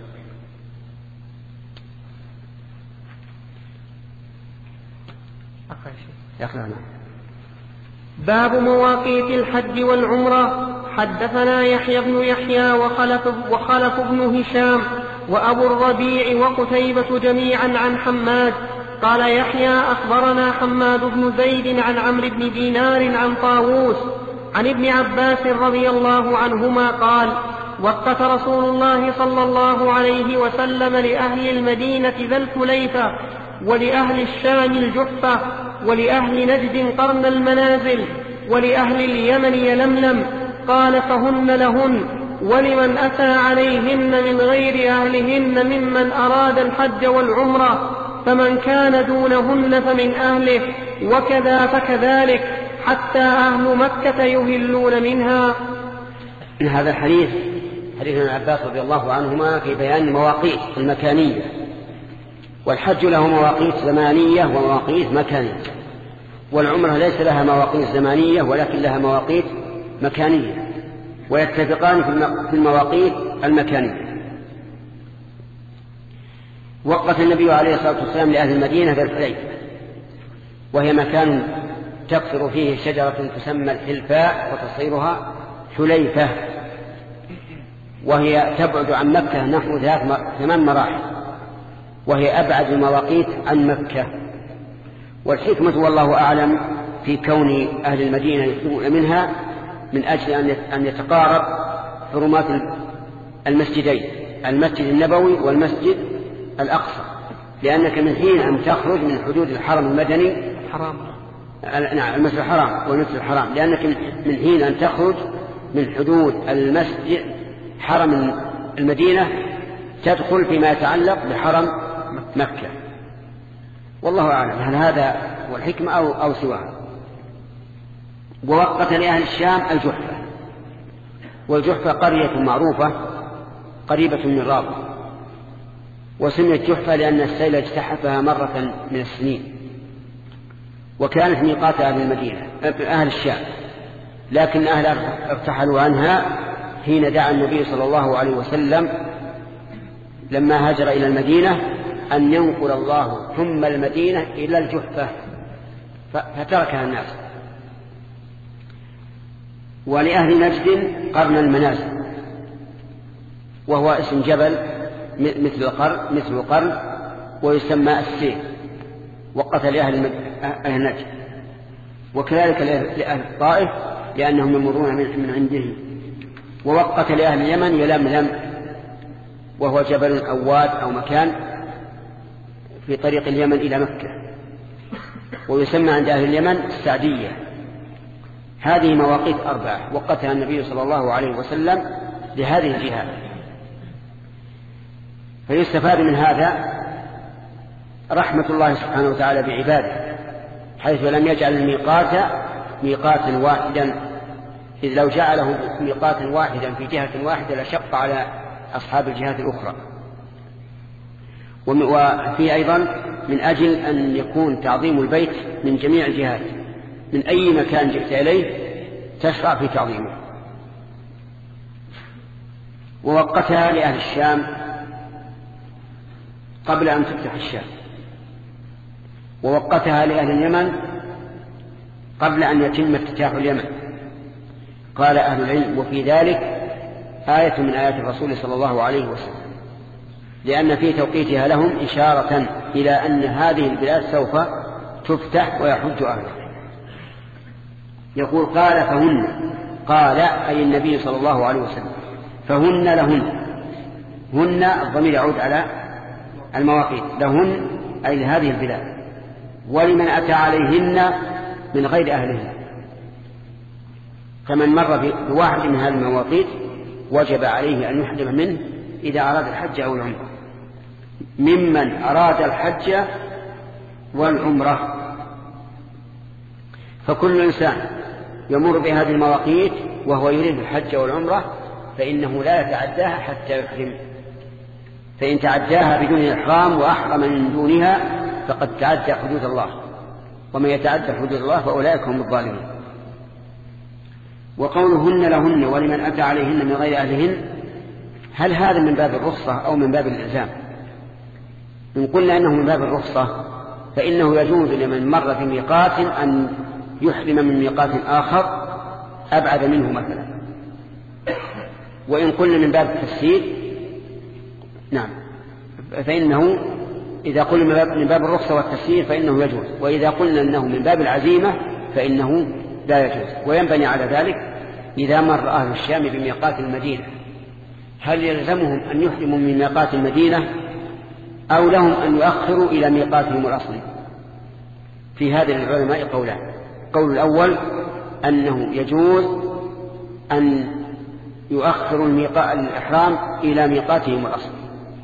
باب مواقيت الحج والعمرة. حدثنا يحيى بن يحيى وخلف بن هشام وأبو الربيع وقتيبة جميعا عن حماد قال يحيى: أخبرنا حماد بن زيد عن عمرو بن دينار عن طاووس عن ابن عباس رضي الله عنهما قال: وقت رسول الله صلى الله عليه وسلم لأهل المدينة ذا الحليفة، ولأهل الشام الجحفة، ولأهل نجد قرن المنازل، ولأهل اليمن يلملم. قال: فهن لهن، ولمن أتى عليهن من غير أهلهن ممن أراد الحج والعمرة، فمن كان دونهن فمن أهله، وكذا فكذلك، حتى أهل مكة يهلون منها. هذا الحديث حديث ابن عباس رضي الله عنهما في بيان المواقيت المكانية، والحج له مواقيت زمانية ومواقيت مكانية، والعمرة ليس لها مواقيت زمانية ولكن لها مواقيت مكانية، ويتفقان في المواقيت المكانية. وقت النبي عليه الصلاة والسلام لأهل المدينة بالحليفة، وهي مكان تكثر فيه شجرة تسمى الحلفاء وتصيرها حليفة، وهي تبعد عن مكة نحو 8 مراحل، وهي أبعد المواقيت عن مكة. والحكمة والله أعلم في كون أهل المدينة يحرمون منها من أجل أن يتقارب حرمات المسجدين، المسجد النبوي والمسجد الأقصى، لأنك من حين أن تخرج من حدود الحرم المدني نعم المسجد الحرام والمسجد الحرام، لأنك من حين أن تخرج من حدود المسجد حرم المدينة تدخل فيما يتعلق بحرم مكة. والله أعلم هل هذا هو الحكمة أو سواها. ووقت لأهل الشام الجحفة، والجحفة قرية معروفة قريبة من رابغ، وسميت جحفة لأن السيل اجتحفها مرة من السنين، وكانت ميقات أهل المدينة أهل الشام. لكن أهل ارتحلوا عنها حين دعا النبي صلى الله عليه وسلم لما هاجر إلى المدينة أن ينقل الله ثم المدينة إلى الجحفة، فتركها الناس. ولأهل نجد قرن المنازل، وهو اسم جبل مثل قرن ويسمى السيف، وقت لأهل نجد، وكذلك لأهل الطائف لأنهم يمرون من عنده، ووقت لأهل اليمن يلملم، وهو جبل أو واد أو مكان في طريق اليمن إلى مكة، ويسمى عند أهل اليمن السعدية. هذه مواقيت 4 وقتها النبي صلى الله عليه وسلم لهذه الجهات. فيستفاد من هذا رحمة الله سبحانه وتعالى بعباده، حيث لم يجعل الميقات ميقاتا واحدا، إذ لو جعله ميقاتا واحدا في جهة واحدة لشق على أصحاب الجهات الأخرى. وفي أيضا من أجل أن يكون تعظيم البيت من جميع الجهات، من أي مكان جئت إليه تشرع في تعظيمه. ووقتها لأهل الشام قبل أن تفتح الشام، ووقتها لأهل اليمن قبل أن يتم افتتاح اليمن. قال أهل العلم: وفي ذلك آية من آيات الرسول صلى الله عليه وسلم، لأن في توقيتها لهم إشارة إلى أن هذه البلاد سوف تفتح ويحج أهلها. يقول: قال فهن، قال أي النبي صلى الله عليه وسلم، فهن لهن، هن الضمير يعود على المواقيت، لهن أي لهذه البلاد، ولمن أتى عليهن من غير أهلهن. فمن مر بواحد من هذه المواقيت وجب عليه أن يحرم منه إذا أراد الحج أو العمرة، ممن أراد الحج والعمرة. فكل إنسان يمر بهذه المواقيت وهو يريد الحج والعمرة فإنه لا يتعداها حتى يحرم، فإن تعداها بدون إحرام وأحرم من دونها فقد تعدى حدود الله، ومن يتعدى حدود الله فأولئك هم الظالمون. وقولهن لهن ولمن أتى عليهن من غير أهلهن، هل هذا من باب الرخصة أو من باب الإلزام؟ إن قلنا أنه من باب الرخصة فإنه يجوز لمن مر في ميقات أن يحرم من ميقات آخر أبعد منه مثلا. وإن قلنا من باب التفسير نعم، فإنه إذا قلنا من باب الرخصة والتفسير فإنه يجوز، وإذا قلنا أنه من باب العزيمة فإنه لا يجوز. وينبني على ذلك إذا مر أهل الشام بميقات المدينة هل يلزمهم أن يحرموا من ميقات المدينة أو لهم أن يؤخروا إلى ميقاتهم الأصلي؟ في هذا العلماء قولان: قول الأول أنه يجوز أن يؤخروا الإحرام إلى ميقاتهم الأصلي،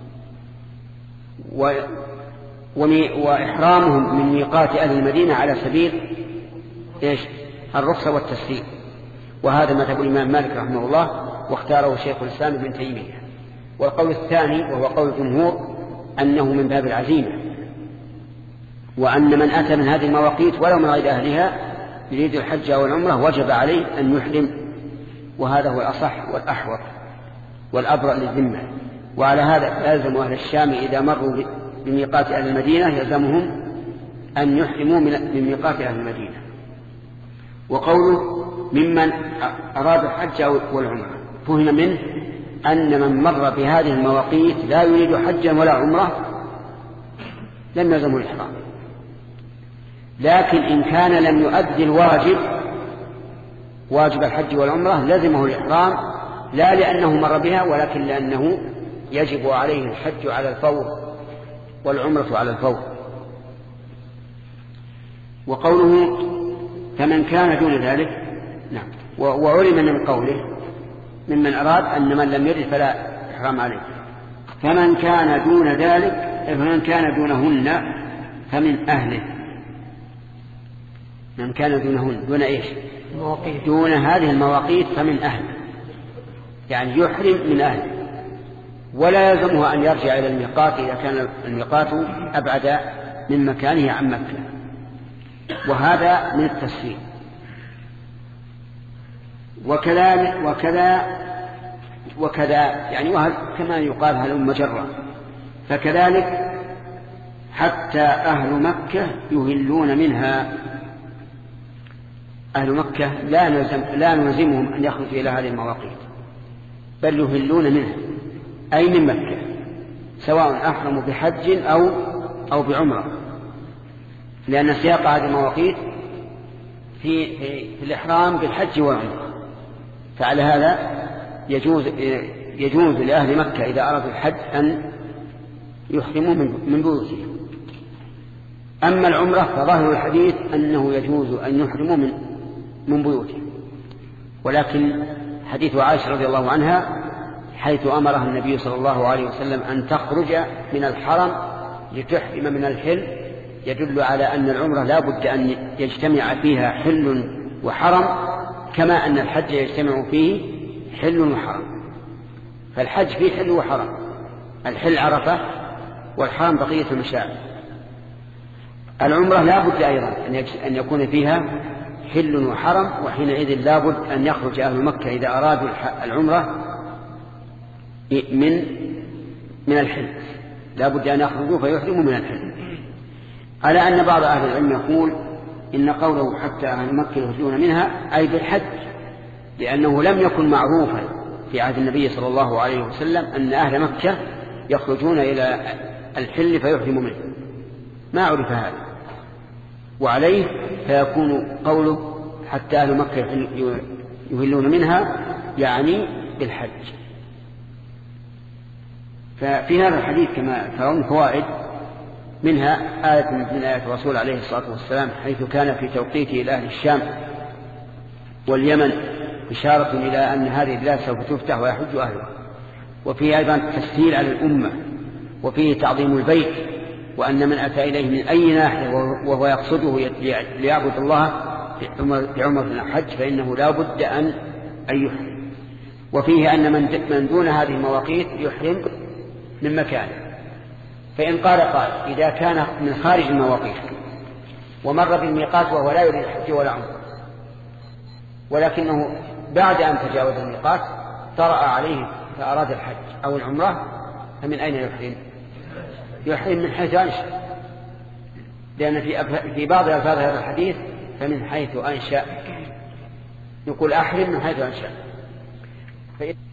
وإحرامهم من ميقات أهل المدينة على سبيل الرخصة والتسهيل، وهذا مذهب الإمام مالك رحمه الله، واختاره شيخ الإسلام ابن تيمية. والقول الثاني وهو قول الجمهور أنه من باب العزيمة، وأن من أتى من هذه المواقيت ولو من غير أهلها يريد الحج أو العمرة وجب عليه أن يحرم، وهذا هو الأصح والأحوط والأبرأ للذمة. وعلى هذا يلزم أهل الشام إذا مروا بميقات أهل المدينة يلزمهم أن يحرموا من ميقات أهل المدينة. وقوله ممن أراد الحج والعمرة فهم منه أن من مر بهذه المواقيت لا يريد حجا ولا عمرة لم يلزمه الإحرام، لكن إن كان لم يؤدي الواجب واجب الحج والعمرة لزمه الإحرام، لا لأنه مر بها ولكن لأنه يجب عليه الحج على الفور والعمرة على الفور. وقوله فمن كان دون ذلك نعم، وعلم من قوله ممن أراد أن من لم يرد فلا إحرام عليه. فمن كان دون ذلك فمن كان دونهن فمن أهله. من كان دونهن دون إيش؟ دون هذه المواقيت فمن أهله، يعني يحرم من أهله، ولا يلزمه أن يرجع إلى الميقات إذا كان الميقات أبعد من مكانه عن مكة، وهذا من التسهيل. وكذا يعني كما يقال هلم جرا. فكذلك حتى أهل مكة يهلون منها. أهل مكة لا نلزمهم أن يخرجوا إلى هذه المواقيت، بل يهلون منها أي من مكة، سواء أحرموا بحج أو بعمرة، لأن سياق هذه المواقيت في الإحرام بالحج والعمرة. فعلى هذا يجوز لأهل مكة إذا أرادوا الحج أن يحرموا من بيوتهم. أما العمرة فظاهر الحديث أنه يجوز أن يحرموا من بيوتهم، ولكن حديث عائشة رضي الله عنها حيث أمرها النبي صلى الله عليه وسلم أن تخرج من الحرم لتحرم من الحل يدل على أن العمرة لا بد أن يجتمع فيها حل وحرم، كما أن الحج يجتمع فيه حل وحرم. فالحج فيه حل وحرم، الحل عرفة والحرم بقية المشاعر. العمرة لا بد أيضا أن يكون فيها حل وحرم، وحينئذ لا بد أن يخرج أهل مكة إذا أرادوا العمرة من الحل، لا بد أن يخرجوا فيحرموا من الحل. على أن بعض أهل العلم يقول إن قوله حتى أهل مكة يهلون منها أي بالحج، لأنه لم يكن معروفا في عهد النبي صلى الله عليه وسلم أن أهل مكة يخرجون إلى الحل فيحرموا منه، ما عرف هذا. وعليه فيكون قوله حتى أهل مكة يهلون منها يعني بالحج. ففي هذا الحديث كما ترون فوائد، منها آية من آيات الرسول عليه الصلاة والسلام حيث كان في توقيته إلى أهل الشام واليمن إشارة إلى أن هذه البلاد سوف تفتح ويحج أهلها. وفيه أيضا تسهيل على الأمة، وفيه تعظيم البيت، وأن من أتى إليه من أي ناحية وهو يقصده ليعبد الله بعمرة الحج فإنه لا بد أن يحرم. وفيه أن من دون هذه المواقيت يحرم من مكانه. فإن قال قائل إذا كان من خارج المواقيت ومر بالميقات وهو لا يريد الحج ولا عمره، ولكنه بعد أن تجاوز الميقات طرأ عليه فأراد الحج أو العمرة، فمن أين يحرم؟ يحرم من حيث أنشأ، لأن في بعض ألفاظ هذا الحديث فمن حيث أنشأ، يقول أحرم من حيث أنشأ.